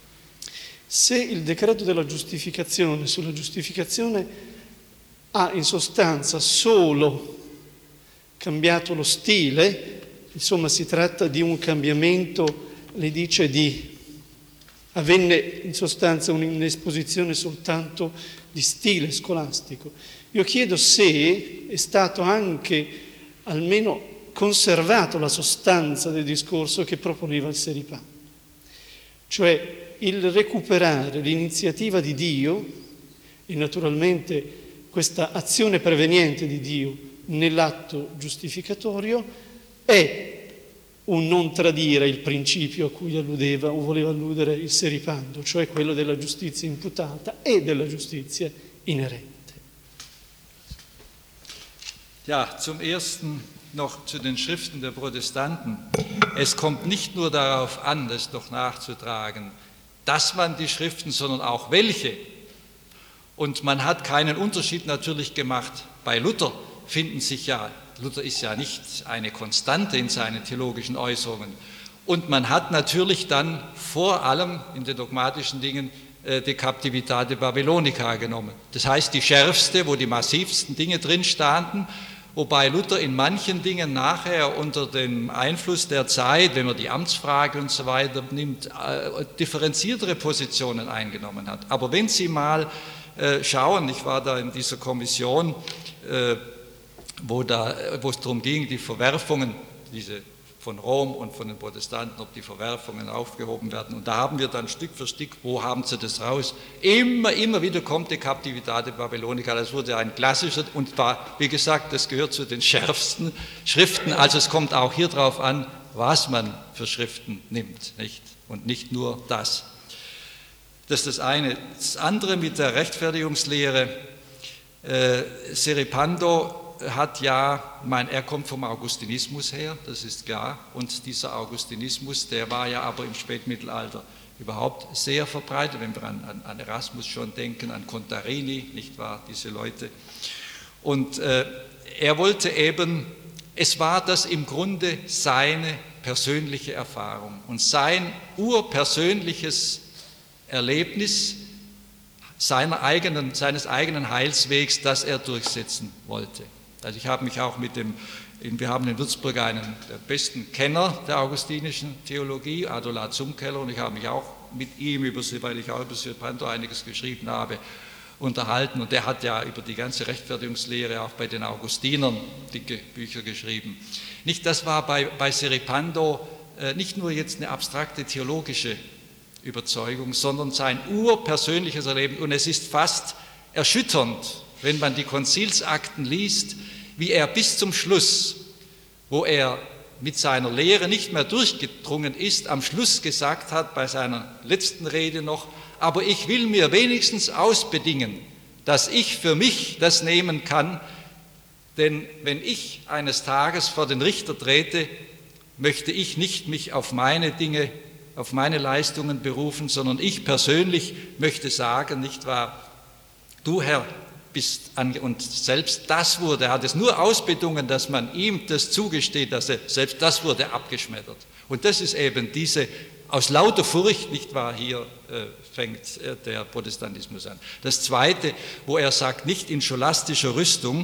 se il decreto della giustificazione sulla giustificazione ha in sostanza solo cambiato lo stile, insomma si tratta di un cambiamento, lei dice di, avvenne in sostanza un'esposizione soltanto di stile scolastico. Io chiedo se è stato anche almeno conservato la sostanza del discorso che proponeva il Seripando, cioè il recuperare l'iniziativa di Dio e naturalmente questa azione preveniente di Dio nell'atto giustificatorio è un non tradire il principio a cui alludeva o voleva alludere il Seripando, cioè quello della giustizia imputata e della giustizia inerente. Ja, zum Ersten noch zu den Schriften der Protestanten. Es kommt nicht nur darauf an, das noch nachzutragen, dass man die Schriften, sondern auch welche Und man hat keinen Unterschied natürlich gemacht. Bei Luther finden sich ja, Luther ist ja nicht eine Konstante in seinen theologischen Äußerungen. Und man hat natürlich dann vor allem in den dogmatischen Dingen äh, die Captivitate Babylonica genommen. Das heißt, die schärfste, wo die massivsten Dinge drin standen, wobei Luther in manchen Dingen nachher unter dem Einfluss der Zeit, wenn man die Amtsfrage und so weiter nimmt, äh, differenziertere Positionen eingenommen hat. Aber wenn Sie mal äh, schauen, ich war da in dieser Kommission, äh, wo, da, wo es darum ging, die Verwerfungen, diese von Rom und von den Protestanten, ob die Verwerfungen aufgehoben werden. Und da haben wir dann Stück für Stück, wo haben sie das raus? Immer, immer wieder kommt die Captivitate Babylonica. Das wurde ein klassischer, und war, wie gesagt, das gehört zu den schärfsten Schriften. Also es kommt auch hier drauf an, was man für Schriften nimmt, nicht? Und nicht nur das. Das ist das eine. Das andere mit der Rechtfertigungslehre. Äh, Seripando hat ja, mein, er kommt vom Augustinismus her, das ist klar, und dieser Augustinismus, der war ja aber im Spätmittelalter überhaupt sehr verbreitet, wenn wir an, an, an Erasmus schon denken, an Contarini, nicht wahr, diese Leute. Und äh, er wollte eben, es war das im Grunde seine persönliche Erfahrung und sein urpersönliches Erlebnis seiner eigenen, seines eigenen Heilswegs, das er durchsetzen wollte. Also ich habe mich auch mit dem, wir haben in Würzburg einen der besten Kenner der augustinischen Theologie, Adolat Zumkeller, und ich habe mich auch mit ihm, über, weil ich auch über Seripando einiges geschrieben habe, unterhalten. Und der hat ja über die ganze Rechtfertigungslehre auch bei den Augustinern dicke Bücher geschrieben. Nicht, das war bei, bei Seripando äh, nicht nur jetzt eine abstrakte theologische Überzeugung, sondern sein urpersönliches Erleben. Und es ist fast erschütternd, wenn man die Konzilsakten liest, wie er bis zum Schluss, wo er mit seiner Lehre nicht mehr durchgedrungen ist, am Schluss gesagt hat, bei seiner letzten Rede noch, aber ich will mir wenigstens ausbedingen, dass ich für mich das nehmen kann, denn wenn ich eines Tages vor den Richter trete, möchte ich nicht mich auf meine Dinge, auf meine Leistungen berufen, sondern ich persönlich möchte sagen, nicht wahr, du Herr, bist an, und selbst das wurde, er hat es nur ausbedungen, dass man ihm das zugesteht, dass er, selbst das wurde abgeschmettert. Und das ist eben diese, aus lauter Furcht, nicht wahr, hier äh, fängt äh, der Protestantismus an. Das Zweite, wo er sagt, nicht in scholastischer Rüstung,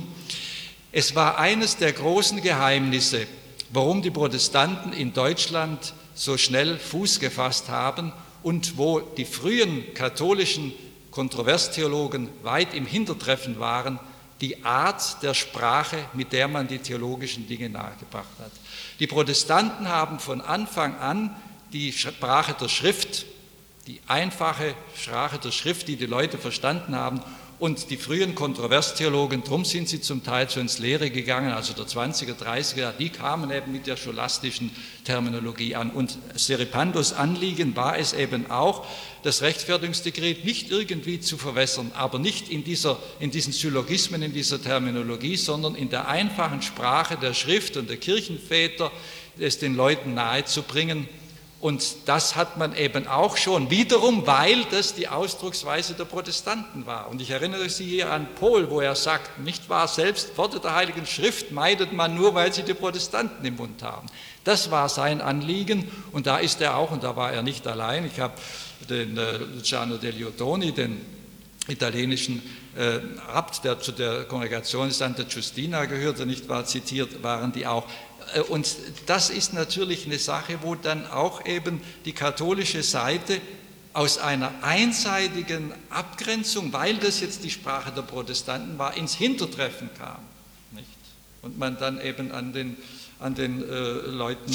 es war eines der großen Geheimnisse, warum die Protestanten in Deutschland so schnell Fuß gefasst haben und wo die frühen katholischen Kontroverstheologen weit im Hintertreffen waren, die Art der Sprache, mit der man die theologischen Dinge nahegebracht hat. Die Protestanten haben von Anfang an die Sprache der Schrift, die einfache Sprache der Schrift, die die Leute verstanden haben, und die frühen Kontroverstheologen, darum sind sie zum Teil so ins Leere gegangen, also der zwanziger, dreißiger, die kamen eben mit der scholastischen Terminologie an. Und Seripandos Anliegen war es eben auch, das Rechtfertigungsdekret nicht irgendwie zu verwässern, aber nicht in, dieser, in diesen Syllogismen, in dieser Terminologie, sondern in der einfachen Sprache der Schrift und der Kirchenväter, es den Leuten nahezubringen. Und das hat man eben auch schon, wiederum, weil das die Ausdrucksweise der Protestanten war. Und ich erinnere Sie hier an Pohl, wo er sagt, nicht wahr, selbst Worte der Heiligen Schrift meidet man nur, weil sie die Protestanten im Mund haben. Das war sein Anliegen und da ist er auch, und da war er nicht allein. Ich habe den äh, Luciano degli Ottoni, den italienischen äh, Abt, der zu der Kongregation Santa Giustina gehörte, nicht wahr, zitiert waren die auch. Und das ist natürlich eine Sache, wo dann auch eben die katholische Seite aus einer einseitigen Abgrenzung, weil das jetzt die Sprache der Protestanten war, ins Hintertreffen kam. Nicht? Und man dann eben an den, an den äh, Leuten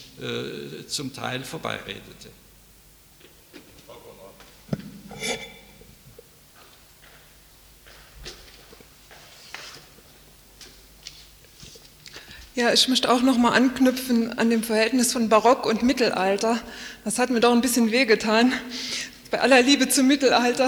äh, zum Teil vorbeiredete. Ja, ich möchte auch noch mal anknüpfen an dem Verhältnis von Barock und Mittelalter. Das hat mir doch ein bisschen wehgetan, bei aller Liebe zum Mittelalter,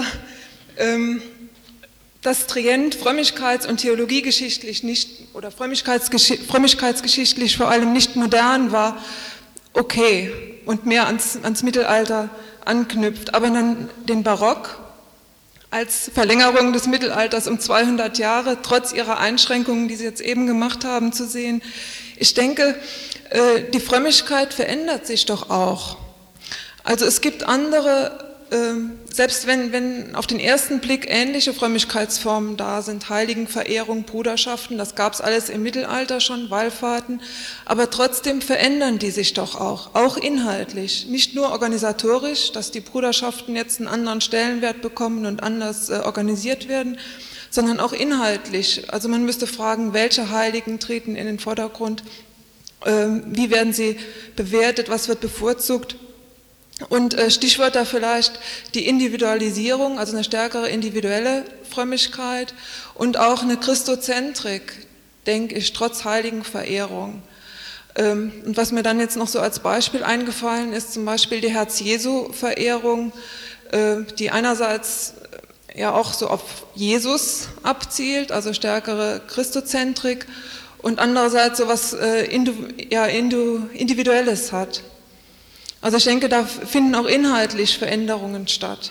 dass Trient frömmigkeits- und theologiegeschichtlich nicht, oder frömmigkeitsgesch- frömmigkeitsgeschichtlich vor allem nicht modern war, okay, und mehr ans, ans Mittelalter anknüpft. Aber dann den Barock als Verlängerung des Mittelalters um zweihundert Jahre, trotz ihrer Einschränkungen, die Sie jetzt eben gemacht haben, zu sehen. Ich denke, die Frömmigkeit verändert sich doch auch. Also es gibt andere, selbst wenn, wenn auf den ersten Blick ähnliche Frömmigkeitsformen da sind, Heiligenverehrung, Bruderschaften, das gab es alles im Mittelalter schon, Wallfahrten, aber trotzdem verändern die sich doch auch, auch inhaltlich, nicht nur organisatorisch, dass die Bruderschaften jetzt einen anderen Stellenwert bekommen und anders äh, organisiert werden, sondern auch inhaltlich. Also man müsste fragen, welche Heiligen treten in den Vordergrund, äh, wie werden sie bewertet, was wird bevorzugt. Und äh, Stichwort da vielleicht die Individualisierung, also eine stärkere individuelle Frömmigkeit und auch eine Christozentrik, denke ich, trotz Heiligenverehrung. Ähm, und was mir dann jetzt noch so als Beispiel eingefallen ist, zum Beispiel die Herz-Jesu-Verehrung, äh, die einerseits ja auch so auf Jesus abzielt, also stärkere Christozentrik, und andererseits so was äh, Indu, ja, Indu, Individuelles hat. Also ich denke, da finden auch inhaltlich Veränderungen statt.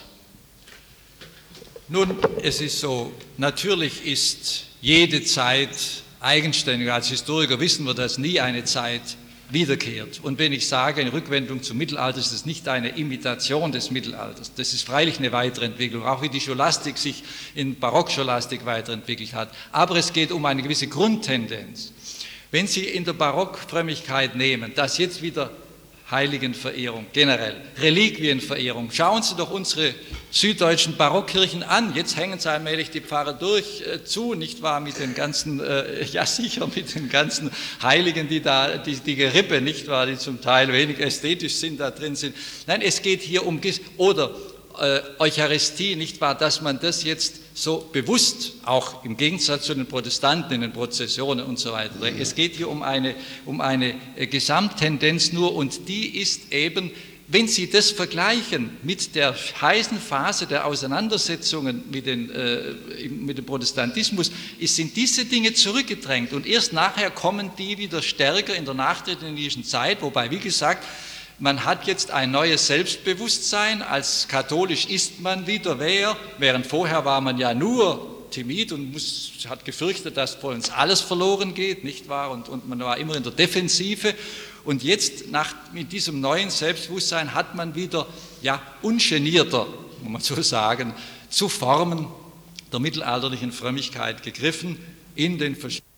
Nun, es ist so, natürlich ist jede Zeit eigenständig. Als Historiker wissen wir, dass nie eine Zeit wiederkehrt. Und wenn ich sage, eine Rückwendung zum Mittelalter, ist es nicht eine Imitation des Mittelalters. Das ist freilich eine Weiterentwicklung, auch wie die Scholastik sich in Barockscholastik weiterentwickelt hat. Aber es geht um eine gewisse Grundtendenz. Wenn Sie in der Barockfrömmigkeit nehmen, dass jetzt wieder Heiligenverehrung, generell, Reliquienverehrung. Schauen Sie doch unsere süddeutschen Barockkirchen an. Jetzt hängen sie allmählich die Pfarrer durch äh, zu, nicht wahr, mit den ganzen, äh, ja sicher, mit den ganzen Heiligen, die da, die, die Gerippe, nicht wahr, die zum Teil wenig ästhetisch sind, da drin sind. Nein, es geht hier um, oder äh, Eucharistie, nicht wahr, dass man das jetzt so bewusst, auch im Gegensatz zu den Protestanten in den Prozessionen und so weiter. Es geht hier um eine, um eine Gesamttendenz nur, und die ist eben, wenn Sie das vergleichen mit der heißen Phase der Auseinandersetzungen mit, den, äh, mit dem Protestantismus, sind diese Dinge zurückgedrängt, und erst nachher kommen die wieder stärker in der nachträglichen Zeit, wobei, wie gesagt, man hat jetzt ein neues Selbstbewusstsein, als katholisch ist man wieder wer, während vorher war man ja nur timid und muss, hat gefürchtet, dass vor uns alles verloren geht, nicht wahr? Und, und man war immer in der Defensive. Und jetzt, nach, mit diesem neuen Selbstbewusstsein, hat man wieder, ja, ungenierter, muss man so sagen, zu Formen der mittelalterlichen Frömmigkeit gegriffen in den verschiedenen